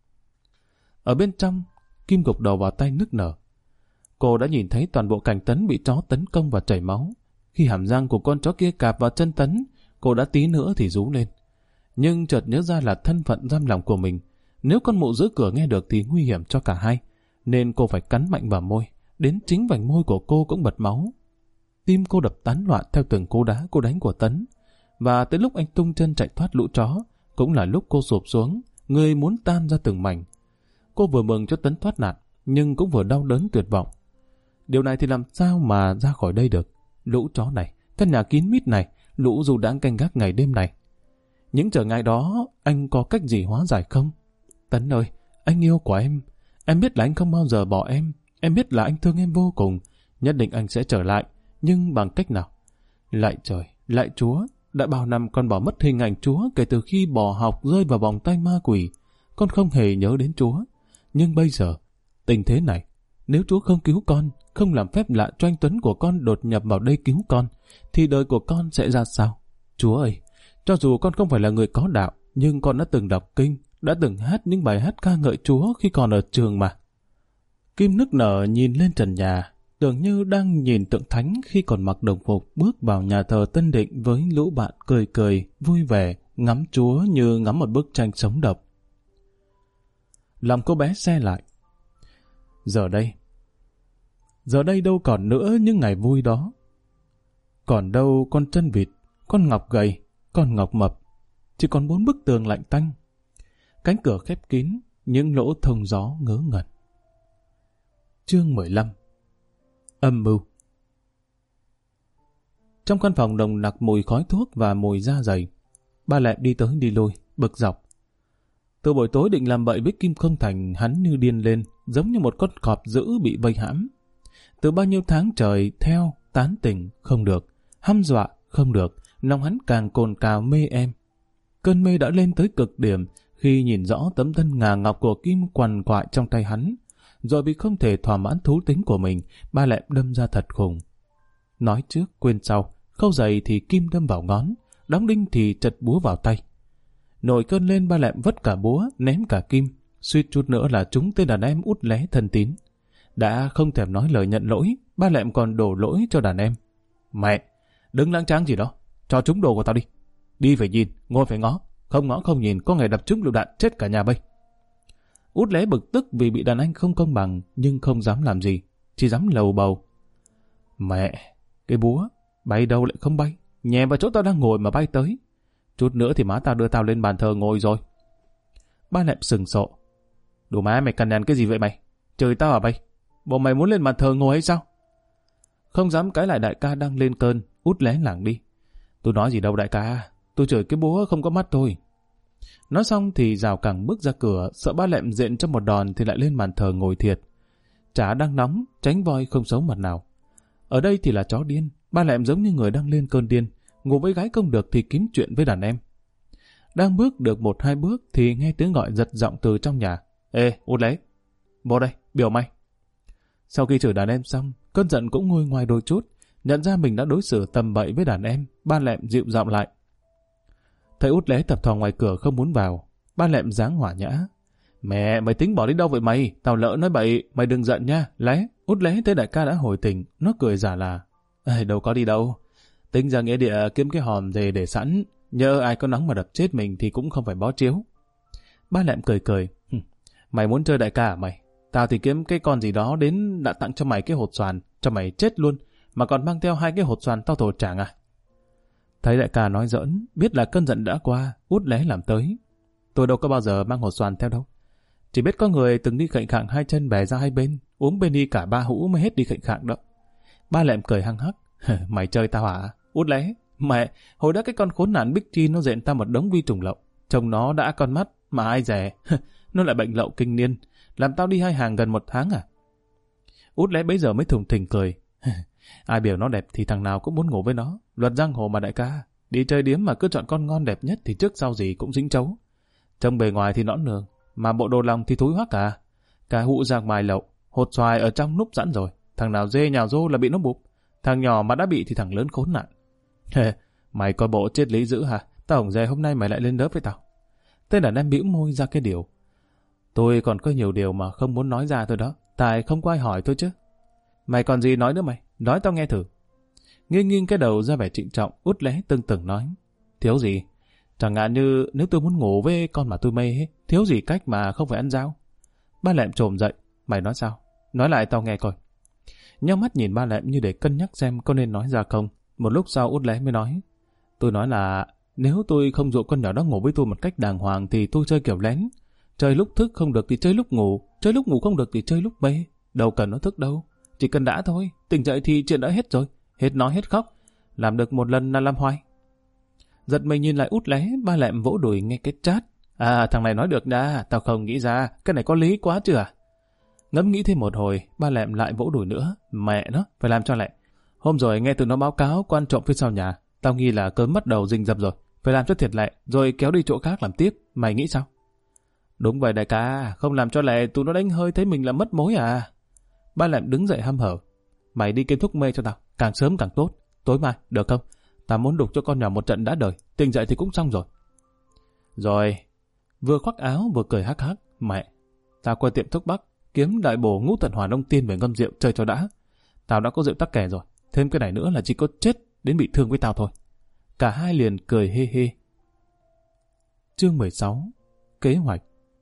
Ở bên trong, Kim gục đầu vào tay nức nở. Cô đã nhìn thấy toàn bộ cảnh Tấn bị chó tấn công và chảy máu. Khi hàm răng của con chó kia cạp vào chân Tấn, cô đã tí nữa thì rú lên. Nhưng chợt nhớ ra là thân phận giam lòng của mình. Nếu con mụ giữ cửa nghe được thì nguy hiểm cho cả hai, nên cô phải cắn mạnh vào môi. Đến chính vành môi của cô cũng bật máu. Tim cô đập tán loạn theo từng cú đá cô đánh của Tấn. Và tới lúc anh tung chân chạy thoát lũ chó, cũng là lúc cô sụp xuống, người muốn tan ra từng mảnh. Cô vừa mừng cho Tấn thoát nạn, nhưng cũng vừa đau đớn tuyệt vọng. Điều này thì làm sao mà ra khỏi đây được? Lũ chó này, căn nhà kín mít này, lũ dù đáng canh gác ngày đêm này. Những trở ngại đó, anh có cách gì hóa giải không? Tấn ơi, anh yêu của em biết là anh không bao giờ bỏ em biết là anh thương em vô cùng, nhất định anh sẽ trở lại, nhưng bằng cách nào? Lạy trời, lạy Chúa, đã bao năm con bỏ mất hình ảnh Chúa kể từ khi bỏ học rơi vào vòng tay ma quỷ. Con không hề nhớ đến Chúa. Nhưng bây giờ, tình thế này, nếu Chúa không cứu con, không làm phép lạ cho anh Tuấn của con đột nhập vào đây cứu con, thì đời của con sẽ ra sao? Chúa ơi, cho dù con không phải là người có đạo, nhưng con đã từng đọc kinh, đã từng hát những bài hát ca ngợi Chúa khi còn ở trường mà. Kim nức nở nhìn lên trần nhà, tưởng như đang nhìn tượng thánh khi còn mặc đồng phục bước vào nhà thờ Tân Định với lũ bạn cười cười, vui vẻ, ngắm Chúa như ngắm một bức tranh sống động. Lòng cô bé se lại. Giờ đây đâu còn nữa những ngày vui đó. Còn đâu con chân vịt, con ngọc gầy, con ngọc mập, chỉ còn 4 bức tường lạnh tanh. Cánh cửa khép kín, những lỗ thông gió ngớ ngẩn. Chương 15. Âm mưu. Trong căn phòng nồng nặc mùi khói thuốc và mùi da dày, ba Lẹm đi tới đi lui, bực dọc. Từ buổi tối định làm bậy với Kim không thành, hắn như điên lên, giống như một con cọp dữ bị vây hãm. Từ bao nhiêu tháng trời theo, tán tỉnh không được, hăm dọa không được, lòng hắn càng cồn cào mê em. Cơn mê đã lên tới cực điểm khi nhìn rõ tấm thân ngà ngọc của Kim quằn quại trong tay hắn. Rồi vì không thể thỏa mãn thú tính của mình, ba Lẹm đâm ra thật khùng. Nói trước quên sau, khâu giày thì Kim đâm vào ngón, đóng đinh thì chật búa vào tay. Nổi cơn lên, ba Lẹm vất cả búa, ném cả Kim, suýt chút nữa là trúng tên đàn em út lé thân tín. Đã không thèm nói lời nhận lỗi, ba Lẹm còn đổ lỗi cho đàn em. Mẹ, đừng lãng tráng gì đó, cho trúng đồ của tao đi. Đi phải nhìn, ngồi phải ngó, không ngó không nhìn, có ngày đập trúng lựu đạn chết cả nhà bây. Út lé bực tức vì bị đàn anh không công bằng, nhưng không dám làm gì, chỉ dám lầu bầu. Mẹ, cái búa, bay đâu lại không bay, nhẹ vào chỗ tao đang ngồi mà bay tới. Chút nữa thì má tao đưa tao lên bàn thờ ngồi rồi. Ba Lẹm sừng sộ. Đồ má mày cằn nhằn cái gì vậy mày? Trời tao à bay? Bộ mày muốn lên bàn thờ ngồi hay sao? Không dám cãi lại đại ca đang lên cơn, út lé lảng đi. Tôi nói gì đâu đại ca, tôi chửi cái búa không có mắt thôi. Nói xong thì rào cẳng bước ra cửa, sợ ba Lẹm diện cho một đòn thì lại lên bàn thờ ngồi thiệt. Chả đang nóng, tránh voi không xấu mặt nào. Ở đây thì là chó điên, ba Lẹm giống như người đang lên cơn điên, ngủ với gái không được thì kiếm chuyện với đàn em. Đang bước được 1-2 bước thì nghe tiếng gọi giật giọng từ trong nhà. Ê, út lấy, vô đây, biểu mày. Sau khi chửi đàn em xong, cơn giận cũng nguôi ngoai đôi chút, nhận ra mình đã đối xử tầm bậy với đàn em, ba Lẹm dịu giọng lại. Thấy út lé tập thò ngoài cửa không muốn vào, ba Lẹm dáng hỏa nhã. Mẹ, mày tính bỏ đi đâu vậy mày? Tao lỡ nói bậy, mày đừng giận nha, lé. Út lé thấy đại ca đã hồi tỉnh, nó cười giả là. Đâu có đi đâu. Tính ra nghĩa địa kiếm cái hòm về để sẵn, nhớ ai có nóng mà đập chết mình thì cũng không phải bó chiếu. Ba Lẹm cười cười. Mày muốn chơi đại ca à mày? Tao thì kiếm cái con gì đó đến đã tặng cho mày cái hột xoàn, cho mày chết luôn, mà còn mang theo 2 cái hột xoàn tao thổ chảng à? Thấy đại ca nói giỡn, biết là cơn giận đã qua, út lé làm tới. Tôi đâu có bao giờ mang hột xoàn theo đâu. Chỉ biết có người từng đi khệnh khạng 2 chân bè ra 2 bên, uống bên đi cả 3 hũ mới hết đi khệnh khạng đó. Ba Lẹm cười hăng hắc. Mày chơi tao hả? Út lé, mẹ, hồi đó cái con khốn nạn Bích Chi nó dện tao một đống vi trùng lậu. Chồng nó đã con mắt, mà ai dè, nó lại bệnh lậu kinh niên, làm tao đi 2 hàng gần 1 tháng à? Út lé bấy giờ mới thùng thình cười. Ai biểu nó đẹp thì thằng nào cũng muốn ngủ với nó. Luật giang hồ mà đại ca, đi chơi điếm mà cứ chọn con ngon đẹp nhất thì trước sau gì cũng dính chấu. Trông bề ngoài thì nõn nường, mà bộ đồ lòng thì thúi hoắc cả. Cả hũ giạc mài lậu, hột xoài ở trong núp sẵn rồi. Thằng nào dê nhào rô là bị nó bụp. Thằng nhỏ mà đã bị thì thằng lớn khốn nạn. Mày coi bộ triết lý dữ hả? Tao hổng dè hôm nay mày lại lên lớp với tao. Tên đàn em bĩu môi ra cái điều. Tôi còn có nhiều điều mà không muốn nói ra thôi đó. Tại không có ai hỏi tôi chứ. Mày còn gì nói nữa mày? Nói tao nghe thử. Nghiêng cái đầu ra vẻ trịnh trọng, út lé tưng tửng nói. Thiếu gì? Chẳng hạn như nếu tôi muốn ngủ với con mà tôi mê hết, thiếu gì cách mà không phải ăn dao. Ba Lẹm trồm dậy. Mày nói sao? Nói lại tao nghe coi. Nhắm mắt nhìn Ba Lẹm như để cân nhắc xem có nên nói ra không. Một lúc sau út lé mới nói. Tôi nói là nếu tôi không dụ con nhỏ đó ngủ với tôi một cách đàng hoàng thì tôi chơi kiểu lén. Chơi lúc thức không được thì chơi lúc ngủ. Chơi lúc ngủ không được thì chơi lúc mê. Đâu cần nó thức đâu. Chỉ cần đã thôi. Tỉnh dậy thì chuyện đã hết rồi. Hết nói hết khóc. Làm được một lần là làm hoài. Giật mình nhìn lại út lé. Ba Lẹm vỗ đùi nghe cái chát. À, thằng này nói được đã. Tao không nghĩ ra. Cái này có lý quá chứ à? Ngẫm nghĩ thêm một hồi. Ba Lẹm lại vỗ đùi nữa. Mẹ nó, phải làm cho lại. Hôm rồi nghe tụi nó báo cáo quan trộm phía sau nhà. Tao nghi là cớm bắt đầu rình rập rồi. Phải làm cho thiệt lẹ. Rồi kéo đi chỗ khác làm tiếp. Mày nghĩ sao? Đúng vậy đại ca. Không làm cho lẹ tụi nó đánh hơi thấy mình là mất mối à? Ba Lẹm đứng dậy hăm hở. Mày đi kiếm thuốc mê cho tao. Càng sớm càng tốt. Tối mai, được không? Tao muốn đục cho con nhỏ một trận đã đời. Tỉnh dậy thì cũng xong rồi. Rồi. Vừa khoác áo vừa cười hắc hắc. Mẹ. Tao qua tiệm thuốc bắc. Kiếm đại bổ ngũ tận hoàn ông tiên về ngâm rượu chơi cho đã. Tao đã có rượu tắc kè rồi. Thêm cái này nữa là chỉ có chết đến bị thương với tao thôi. Cả hai liền cười hê hê. Chương 16. Kế hoạch.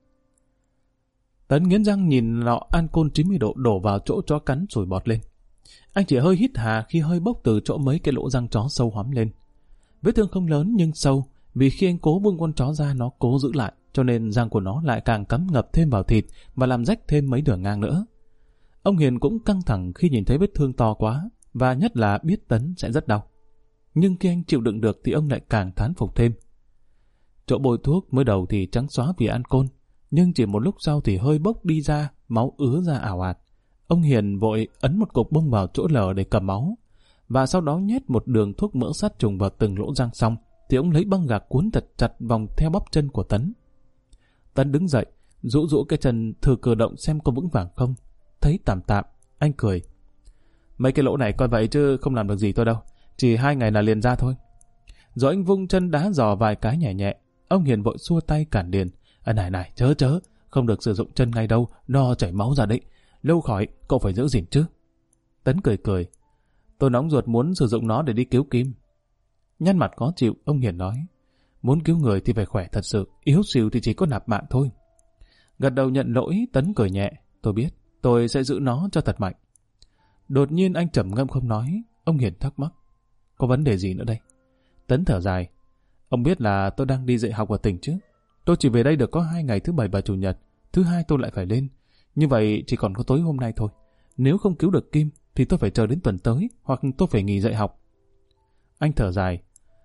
Tấn nghiến răng nhìn lọ Ancol 90 độ đổ vào chỗ chó cắn sùi bọt lên. Anh chỉ hơi hít hà khi hơi bốc từ chỗ mấy cái lỗ răng chó sâu hoắm lên. Vết thương không lớn nhưng sâu, vì khi anh cố buông con chó ra nó cố giữ lại, cho nên răng của nó lại càng cắm ngập thêm vào thịt và làm rách thêm mấy đường ngang nữa. Ông Hiền cũng căng thẳng khi nhìn thấy vết thương to quá, và nhất là biết Tấn sẽ rất đau. Nhưng khi anh chịu đựng được thì ông lại càng thán phục thêm. Chỗ bôi thuốc mới đầu thì trắng xóa vì Ancol, nhưng chỉ một lúc sau thì hơi bốc đi ra, máu ứa ra ảo ạt. Ông Hiền vội ấn một cục bông vào chỗ lở để cầm máu, và sau đó nhét một đường thuốc mỡ sát trùng vào từng lỗ răng xong, thì ông lấy băng gạc cuốn thật chặt vòng theo bắp chân của Tấn. Tấn đứng dậy, rũ cái chân thử cử động xem có vững vàng không. Thấy tạm tạm, anh cười. Mấy cái lỗ này coi vậy chứ không làm được gì tôi đâu, chỉ 2 ngày là liền ra thôi. Rồi anh vung chân đá giò vài cái nhẹ nhẹ. Ông Hiền vội xua tay cản liền. Này, chớ, không được sử dụng chân ngay đâu, nó chảy máu ra đấy. Lâu khỏi, cậu phải giữ gìn chứ. Tấn cười. Tôi nóng ruột muốn sử dụng nó để đi cứu Kim. Nhăn mặt khó chịu, ông Hiền nói. Muốn cứu người thì phải khỏe thật sự, yếu xìu thì chỉ có nạp mạng thôi. Gật đầu nhận lỗi, Tấn cười nhẹ. Tôi biết, tôi sẽ giữ nó cho thật mạnh. Đột nhiên anh trầm ngâm không nói. Ông Hiền thắc mắc. Có vấn đề gì nữa đây? Tấn thở dài. Ông biết là tôi đang đi dạy học ở tỉnh chứ. Tôi chỉ về đây được có 2 ngày, thứ Bảy và Chủ nhật. Thứ Hai tôi lại phải lên. Như vậy chỉ còn có tối hôm nay thôi. Nếu không cứu được Kim thì tôi phải chờ đến tuần tới, hoặc tôi phải nghỉ dạy học. Anh thở dài.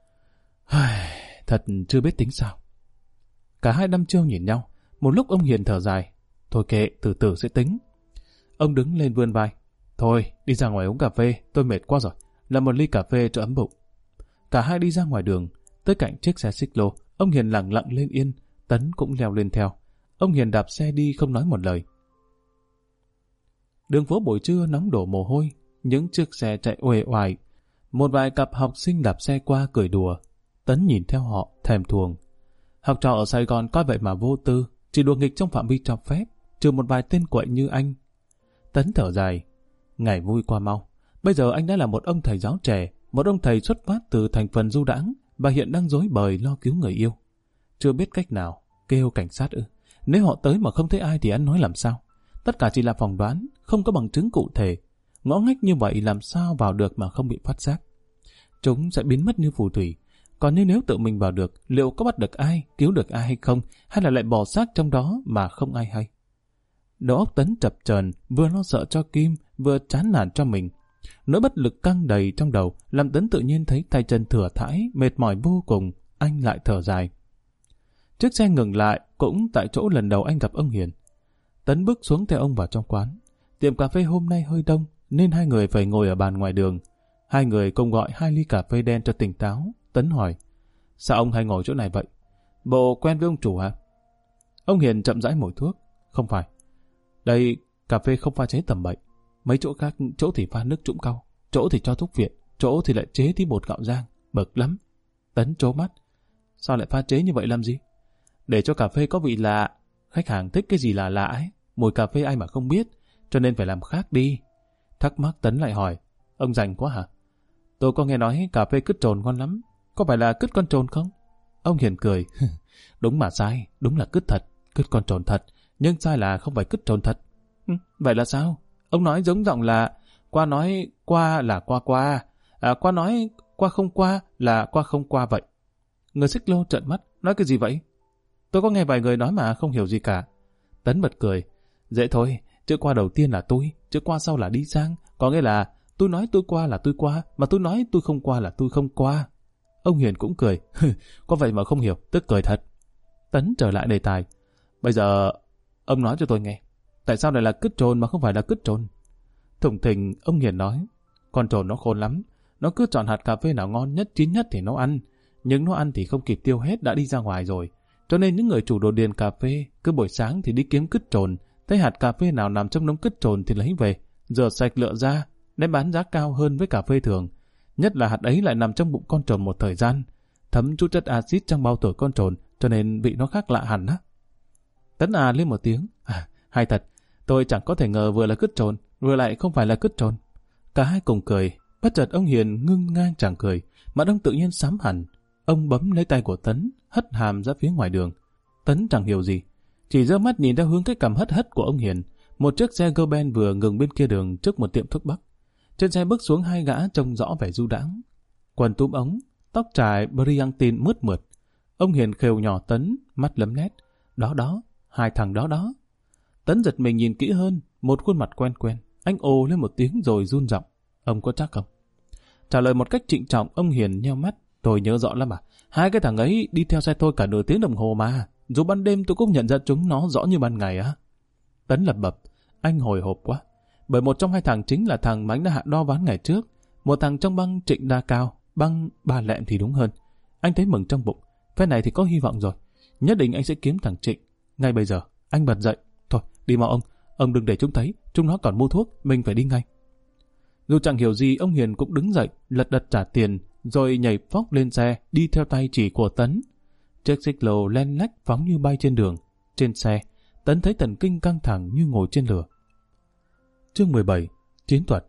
Thật chưa biết tính sao. Cả hai đăm chiêu nhìn nhau. Một lúc ông Hiền thở dài. Thôi kệ, từ từ sẽ tính. Ông đứng lên vươn vai. Thôi, đi ra ngoài uống cà phê, tôi mệt quá rồi. Làm một ly cà phê cho ấm bụng. Cả hai đi ra ngoài đường. Tới cạnh chiếc xe xích lô, ông Hiền lặng lặng lên yên. Tấn cũng leo lên theo. Ông Hiền đạp xe đi không nói một lời. Đường phố buổi trưa nóng đổ mồ hôi. Những chiếc xe chạy uể oải. Một vài cặp học sinh đạp xe qua cười đùa. Tấn nhìn theo họ, thèm thuồng. Học trò ở Sài Gòn coi vậy mà vô tư, chỉ đùa nghịch trong phạm vi cho phép, trừ một vài tên quậy như anh. Tấn thở dài. Ngày vui qua mau. Bây giờ anh đã là một ông thầy giáo trẻ, một ông thầy xuất phát từ thành phần du đãng và hiện đang rối bời lo cứu người yêu. Chưa biết cách nào, kêu cảnh sát ư? Nếu họ tới mà không thấy ai thì anh nói làm sao? Tất cả chỉ là phỏng đoán, không có bằng chứng cụ thể. Ngõ ngách như vậy làm sao vào được mà không bị phát giác? Chúng sẽ biến mất như phù thủy. Còn nếu tự mình vào được, liệu có bắt được ai, cứu được ai hay không, hay là lại bỏ xác trong đó mà không ai hay? Đầu óc Tấn chập chờn, vừa lo sợ cho Kim, vừa chán nản cho mình. Nỗi bất lực căng đầy trong đầu, làm Tấn tự nhiên thấy tay chân thừa thãi, mệt mỏi vô cùng. Anh lại thở dài. Chiếc xe ngừng lại, cũng tại chỗ lần đầu anh gặp ông Hiền. Tấn bước xuống theo ông vào trong quán. Tiệm cà phê hôm nay hơi đông, nên hai người phải ngồi ở bàn ngoài đường. Hai người cùng gọi 2 ly cà phê đen cho tỉnh táo. Tấn hỏi, sao ông hay ngồi chỗ này vậy? Bộ quen với ông chủ hả? Ông Hiền chậm rãi mồi thuốc. Không phải. Đây, cà phê không pha chế tầm bậy. Mấy chỗ khác, chỗ thì pha nước trũng cau, chỗ thì cho thuốc viện, chỗ thì lại chế tí bột gạo rang. Bực lắm. Tấn trố mắt. Sao lại pha chế như vậy làm gì? Để cho cà phê có vị lạ. Khách hàng thích cái gì lạ lạ ấy. Mùi cà phê ai mà không biết, cho nên phải làm khác đi. Thắc mắc Tấn lại hỏi. Ông rành quá hả? Tôi có nghe nói cà phê cứt trồn ngon lắm. Có phải là cứt con trồn không? Ông Hiền cười. Đúng mà sai, đúng là cứt thật, cứt con trồn thật, nhưng sai là không phải cứt trồn thật. Vậy là sao? Ông nói giống giọng là qua nói qua là qua qua, qua nói qua không qua là qua không qua vậy. Người xích lô trợn mắt, nói cái gì vậy? Tôi có nghe vài người nói mà không hiểu gì cả. Tấn bật cười. Dễ thôi, chữ qua đầu tiên là tôi, chữ qua sau là đi sang, có nghĩa là tôi nói tôi qua là tôi qua, mà tôi nói tôi không qua là tôi không qua. Ông Hiền cũng cười. Có vậy mà không hiểu, tức cười thật. Tấn trở lại đề tài. Bây giờ, ông nói cho tôi nghe. Tại sao lại là cứt trồn mà không phải là cứt trồn? Thủng thình, ông Hiền nói. Con trồn nó khôn lắm. Nó cứ chọn hạt cà phê nào ngon nhất, chín nhất thì nó ăn. Nhưng nó ăn thì không kịp tiêu hết đã đi ra ngoài rồi. Cho nên những người chủ đồ điền cà phê, cứ buổi sáng thì đi kiếm cứt trồn. Thấy hạt cà phê nào nằm trong đống cứt trồn thì lấy về, rửa sạch lựa ra, đem bán giá cao hơn với cà phê thường. Nhất là hạt ấy lại nằm trong bụng con trồn một thời gian, thấm chút chất axit trong bao tử con trồn, cho nên vị nó khác lạ hẳn á. Tấn lên một tiếng. Hay thật, tôi chẳng có thể ngờ vừa là cứt trồn, vừa lại không phải là cứt trồn. Cả hai cùng cười. Bất chợt ông Hiền ngưng ngang chẳng cười, mặt ông tự nhiên xám hẳn. Ông bấm lấy tay của Tấn, hất hàm ra phía ngoài đường. Tấn chẳng hiểu gì, chỉ giơ mắt nhìn theo hướng cái cằm hất hất của ông Hiền. Một chiếc xe Go-Ben vừa ngừng bên kia đường trước một tiệm thuốc bắc. Trên xe bước xuống hai gã trông rõ vẻ du đãng, quần túm ống, tóc trải brillantin mướt mượt. Ông Hiền khều nhỏ Tấn, mắt lấm lét. Đó đó, hai thằng đó đó. Tấn giật mình nhìn kỹ hơn, một khuôn mặt quen quen. Anh ồ lên một tiếng rồi run giọng. Ông có chắc không? Trả lời một cách trịnh trọng, ông Hiền nheo mắt. Tôi nhớ rõ lắm à. Hai cái thằng ấy đi theo xe tôi cả nửa tiếng đồng hồ mà. Dù ban đêm tôi cũng nhận ra chúng nó rõ như ban ngày á. Tấn lẩm bẩm. Anh hồi hộp quá. Bởi một trong hai thằng chính là thằng mà anh đã hạ đo ván ngày trước. Một thằng trong băng Trịnh Đa Cao, băng Ba Lẹm thì đúng hơn. Anh thấy mừng trong bụng. Phe này thì có hy vọng rồi. Nhất định anh sẽ kiếm thằng Trịnh. Ngay bây giờ, anh bật dậy. Thôi, đi mau ông đừng để chúng thấy. Chúng nó còn mua thuốc, mình phải đi ngay. Dù chẳng hiểu gì, ông Hiền cũng đứng dậy, lật đật trả tiền, rồi nhảy phóc lên xe, đi theo tay chỉ của Tấn. Chiếc xích lô len lách phóng như bay trên đường. Trên xe, Tấn thấy thần kinh căng thẳng như ngồi trên lửa. Chương 17. Chiến thuật.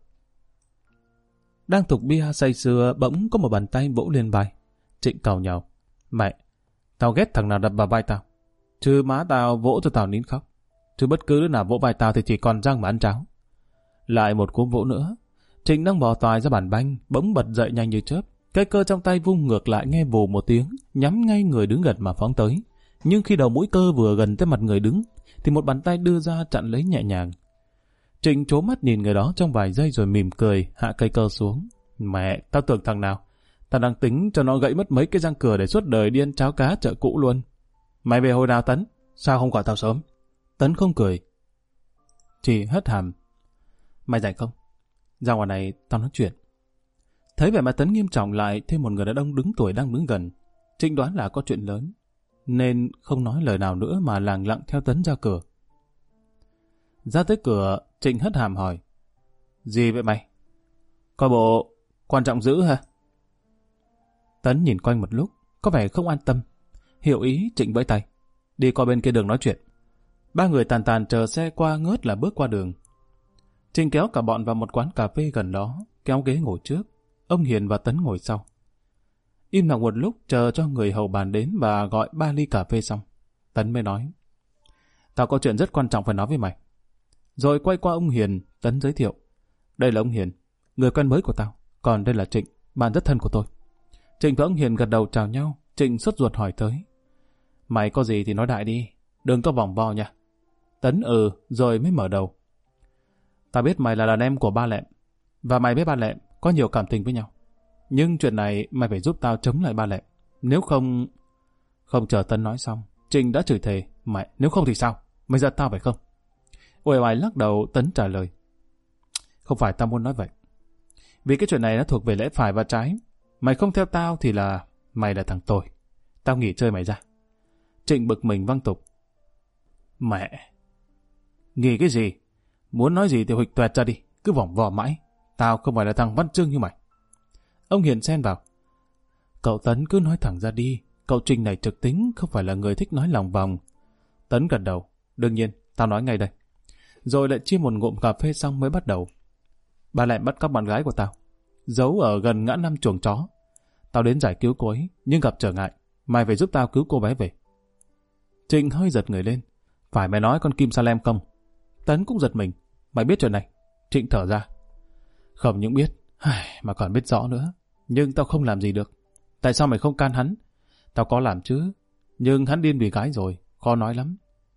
Đang thục bia say sưa, bỗng có một bàn tay vỗ lên vai. Trịnh càu nhàu. Mẹ, tao ghét thằng nào đập vào vai tao. Chứ má tao vỗ cho tao nín khóc. Chứ bất cứ đứa nào vỗ vai tao thì chỉ còn răng mà ăn cháo. Lại một cú vỗ nữa. Trịnh đang bò toài ra bàn banh, bỗng bật dậy nhanh như chớp. Cái cơ trong tay vung ngược lại nghe vù một tiếng, nhắm ngay người đứng gần mà phóng tới. Nhưng khi đầu mũi cơ vừa gần tới mặt người đứng, thì một bàn tay đưa ra chặn lấy nhẹ nhàng. Trịnh trố mắt nhìn người đó trong vài giây rồi mỉm cười, hạ cây cơ xuống. Mẹ, tao tưởng thằng nào. Tao đang tính cho nó gãy mất mấy cái răng cửa để suốt đời đi ăn cháo cá chợ cũ luôn. Mày về hồi nào Tấn? Sao không gọi tao sớm? Tấn không cười, chỉ hất hàm. Mày rảnh không? Ra ngoài này tao nói chuyện. Thấy vẻ mặt Tấn nghiêm trọng lại thêm một người đàn ông đứng tuổi đang đứng gần. Trịnh đoán là có chuyện lớn, nên không nói lời nào nữa mà lẳng lặng theo Tấn ra cửa. Ra tới cửa, Trịnh hất hàm hỏi. Gì vậy mày? Coi bộ quan trọng dữ hả? Tấn nhìn quanh một lúc, có vẻ không an tâm. Hiểu ý, Trịnh vẫy tay. Đi qua bên kia đường nói chuyện. Ba người tàn tàn chờ xe qua ngớt là bước qua đường. Trịnh kéo cả bọn vào một quán cà phê gần đó, kéo ghế ngồi trước. Ông Hiền và Tấn ngồi sau. Im lặng một lúc chờ cho người hầu bàn đến và gọi 3 ly cà phê xong. Tấn mới nói. Tao có chuyện rất quan trọng phải nói với mày. Rồi quay qua ông Hiền, Tấn giới thiệu. Đây là ông Hiền, người quen mới của tao. Còn đây là Trịnh, bạn rất thân của tôi. Trịnh và ông Hiền gật đầu chào nhau. Trịnh sốt ruột hỏi tới. Mày có gì thì nói đại đi, đừng có vòng vo nha. Tấn rồi mới mở đầu. Tao biết mày là đàn em của Ba Lẹm, và mày với Ba Lẹm có nhiều cảm tình với nhau. Nhưng chuyện này mày phải giúp tao chống lại Ba Lẹm. Nếu không... Không chờ Tấn nói xong, Trịnh đã chửi thề. Mày, nếu không thì sao? Mày giận tao phải không? Uể oải lắc đầu, Tấn trả lời. Không phải tao muốn nói vậy. Vì cái chuyện này nó thuộc về lẽ phải và trái. Mày không theo tao thì là... Mày là thằng tồi. Tao nghỉ chơi mày ra. Trịnh bực mình văng tục. Mẹ! Nghỉ cái gì? Muốn nói gì thì huỵch toẹt ra đi, cứ vòng vò mãi. Tao không phải là thằng văn chương như mày. Ông Hiền xen vào. Cậu Tấn cứ nói thẳng ra đi, cậu Trinh này trực tính, không phải là người thích nói lòng vòng. Tấn gật đầu. Đương nhiên, tao nói ngay đây. Rồi lại chia một ngụm cà phê xong mới bắt đầu. Ba Lẹm bắt cóc bạn gái của tao, giấu ở gần ngã năm chuồng chó. Tao đến giải cứu cô ấy, nhưng gặp trở ngại. Mày phải giúp tao cứu cô bé về. Trịnh hơi giật người lên. Phải mày nói con Kim Salem không? Tấn cũng giật mình. Mày biết chuyện này? Trịnh thở ra. Không những biết, mà còn biết rõ nữa. Nhưng tao không làm gì được. Tại sao mày không can hắn? Tao có làm chứ. Nhưng hắn điên vì gái rồi, khó nói lắm.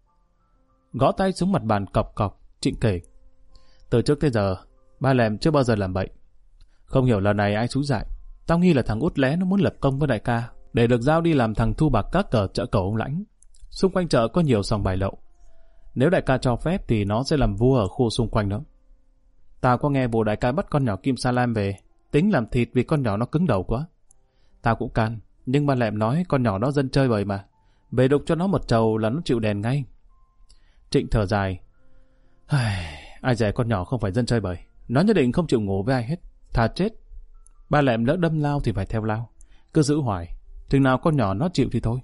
Gõ tay xuống mặt bàn cọc cọc, Trịnh kể. Từ trước tới giờ, Ba Lẹm chưa bao giờ làm bậy. Không hiểu lần này ai xúi dại. Tao nghi là thằng út lé nó muốn lập công với đại ca, để được giao đi làm thằng thu bạc các cờ chợ cầu ông Lãnh. Xung quanh chợ có nhiều sòng bài lậu. Nếu đại ca cho phép thì nó sẽ làm vua ở khu xung quanh đó. Tao có nghe bộ đại ca bắt con nhỏ Kim Salam về, tính làm thịt vì con nhỏ nó cứng đầu quá. Tao cũng can, nhưng Ba Lẹm nói con nhỏ đó dân chơi bời mà. Về đục cho nó một trầu là nó chịu đèn ngay. Trịnh thở dài. Ai dè con nhỏ không phải dân chơi bời. Nó nhất định không chịu ngủ với ai hết. Thà chết. Ba Lẹm lỡ đâm lao thì phải theo lao. Cứ giữ hoài. Chừng nào con nhỏ nó chịu thì thôi.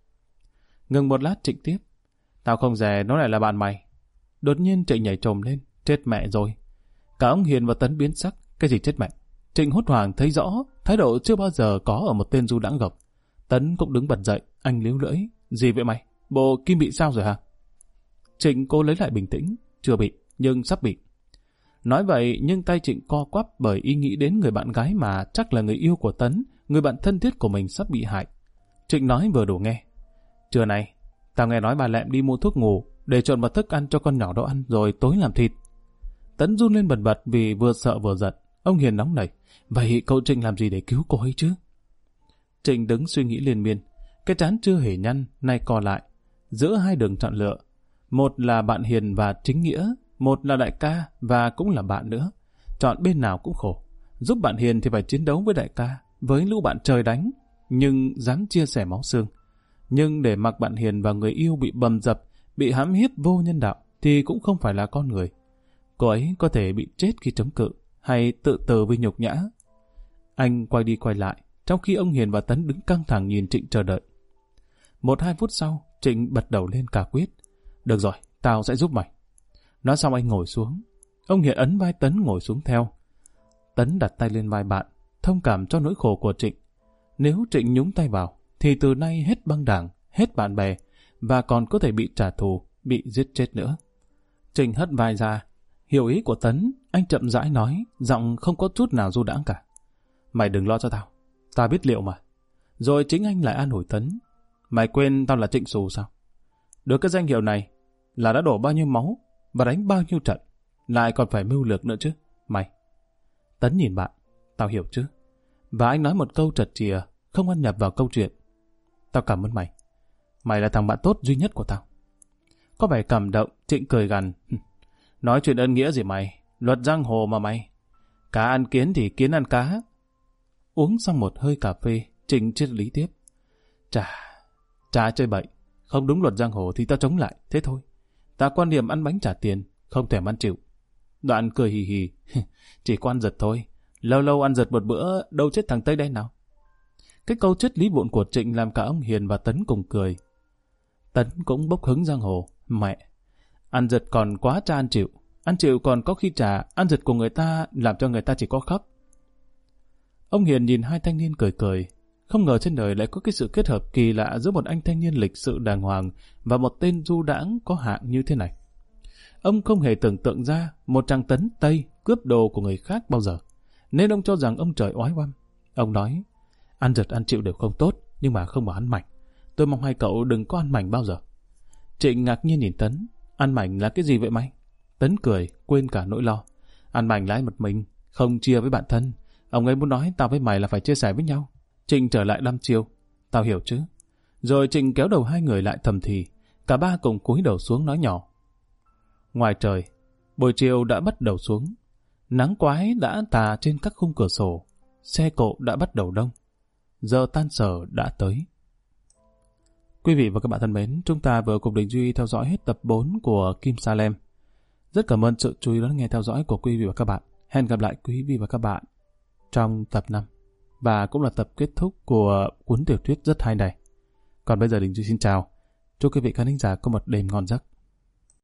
Ngừng một lát Trịnh tiếp. Tao không dè nó lại là bạn mày. Đột nhiên Trịnh nhảy trồm lên. Chết mẹ rồi. Cả ông Hiền và Tấn biến sắc. Cái gì chết mẹ? Trịnh hốt hoảng thấy rõ thái độ chưa bao giờ có ở một tên du đãng gộc. Tấn cũng đứng bật dậy. Anh líu lưỡi. Gì vậy mày? Bộ Kim bị sao rồi hả? Trịnh cố lấy lại bình tĩnh. Chưa bị, nhưng sắp bị. Nói vậy nhưng tay Trịnh co quắp bởi ý nghĩ đến người bạn gái mà chắc là người yêu của Tấn, người bạn thân thiết của mình sắp bị hại. Trịnh nói vừa đủ nghe. Trưa này, tao nghe nói bà Lẹm đi mua thuốc ngủ để trộn vào thức ăn cho con nhỏ đó ăn rồi tối làm thịt. Tấn run lên bần bật vì vừa sợ vừa giận. Ông Hiền nóng nảy. Vậy cậu Trịnh làm gì để cứu cô ấy chứ? Trịnh đứng suy nghĩ liên miên. Cái trán chưa hề nhăn, nay co lại. Giữa hai đường chọn lựa. Một là bạn hiền và chính nghĩa, một là đại ca và cũng là bạn nữa. Chọn bên nào cũng khổ. Giúp bạn hiền thì phải chiến đấu với đại ca, với lũ bạn trời đánh, nhưng dám chia sẻ máu xương. Nhưng để mặc bạn hiền và người yêu bị bầm dập, bị hãm hiếp vô nhân đạo thì cũng không phải là con người. Cô ấy có thể bị chết khi chống cự, hay tự tử vì nhục nhã. Anh quay đi quay lại, trong khi ông Hiền và Tấn đứng căng thẳng nhìn Trịnh chờ đợi. 1-2 phút sau, Trịnh bật đầu lên cả quyết. Được rồi, tao sẽ giúp mày. Nói xong anh ngồi xuống. Ông Hiền ấn vai Tấn ngồi xuống theo. Tấn đặt tay lên vai bạn, thông cảm cho nỗi khổ của Trịnh. Nếu Trịnh nhúng tay vào, thì từ nay hết băng đảng, hết bạn bè, và còn có thể bị trả thù, bị giết chết nữa. Trịnh hất vai ra. Hiểu ý của Tấn, anh chậm rãi nói, giọng không có chút nào du đãng cả. Mày đừng lo cho tao, tao biết liệu mà. Rồi chính anh lại an ủi Tấn. Mày quên tao là Trịnh Xù sao? Được cái danh hiệu này là đã đổ bao nhiêu máu và đánh bao nhiêu trận, lại còn phải mưu lược nữa chứ, mày. Tấn nhìn bạn, tao hiểu chứ. Và anh nói một câu trật trìa, không ăn nhập vào câu chuyện. Tao cảm ơn mày. Mày là thằng bạn tốt duy nhất của tao. Có vẻ cảm động, Trịnh cười gằn. Nói chuyện ân nghĩa gì mày, luật giang hồ mà mày. Cá ăn kiến thì kiến ăn cá. Uống xong một hơi cà phê, Trịnh triết lý tiếp. Chả chơi bậy. Không đúng luật giang hồ thì tao chống lại, thế thôi. Ta quan niệm ăn bánh trả tiền, không thèm ăn chịu. Đoạn cười hì hì. Chỉ có ăn giật thôi. Lâu lâu ăn giật một bữa, đâu chết thằng Tây đen nào. Cái câu triết lý vụn của Trịnh làm cả ông Hiền và Tấn cùng cười. Tấn cũng bốc hứng giang hồ. Mẹ, ăn giật còn quá cha ăn chịu. Ăn chịu còn có khi trả, ăn giật của người ta làm cho người ta chỉ có khóc. Ông Hiền nhìn hai thanh niên cười cười. Không ngờ trên đời lại có cái sự kết hợp kỳ lạ giữa một anh thanh niên lịch sự đàng hoàng và một tên du đãng có hạng như thế này. Ông không hề tưởng tượng ra một chàng Tấn Tây cướp đồ của người khác bao giờ, nên ông cho rằng ông trời oái oăm. Ông nói, ăn giật ăn chịu đều không tốt, nhưng mà không bảo ăn mảnh. Tôi mong hai cậu đừng có ăn mảnh bao giờ. Trịnh ngạc nhiên nhìn Tấn. Ăn mảnh là cái gì vậy mày? Tấn cười, quên cả nỗi lo. Ăn mảnh là ai một mình, không chia với bạn thân. Ông ấy muốn nói tao với mày là phải chia sẻ với nhau. Trịnh trở lại đăm chiêu. Tao hiểu chứ. Rồi Trịnh kéo đầu hai người lại thầm thì. Cả ba cùng cúi đầu xuống nói nhỏ. Ngoài trời, buổi chiều đã bắt đầu xuống. Nắng quái đã tà trên các khung cửa sổ. Xe cộ đã bắt đầu đông. Giờ tan sở đã tới. Quý vị và các bạn thân mến, chúng ta vừa cùng Đình Duy theo dõi hết tập 4 của Kim Salem. Rất cảm ơn sự chú ý đón nghe theo dõi của quý vị và các bạn. Hẹn gặp lại quý vị và các bạn trong tập 5. Và cũng là tập kết thúc của cuốn tiểu thuyết rất hay này. Còn bây giờ Đình Duy xin chào. Chúc quý vị khán thính giả có một đêm ngon giấc.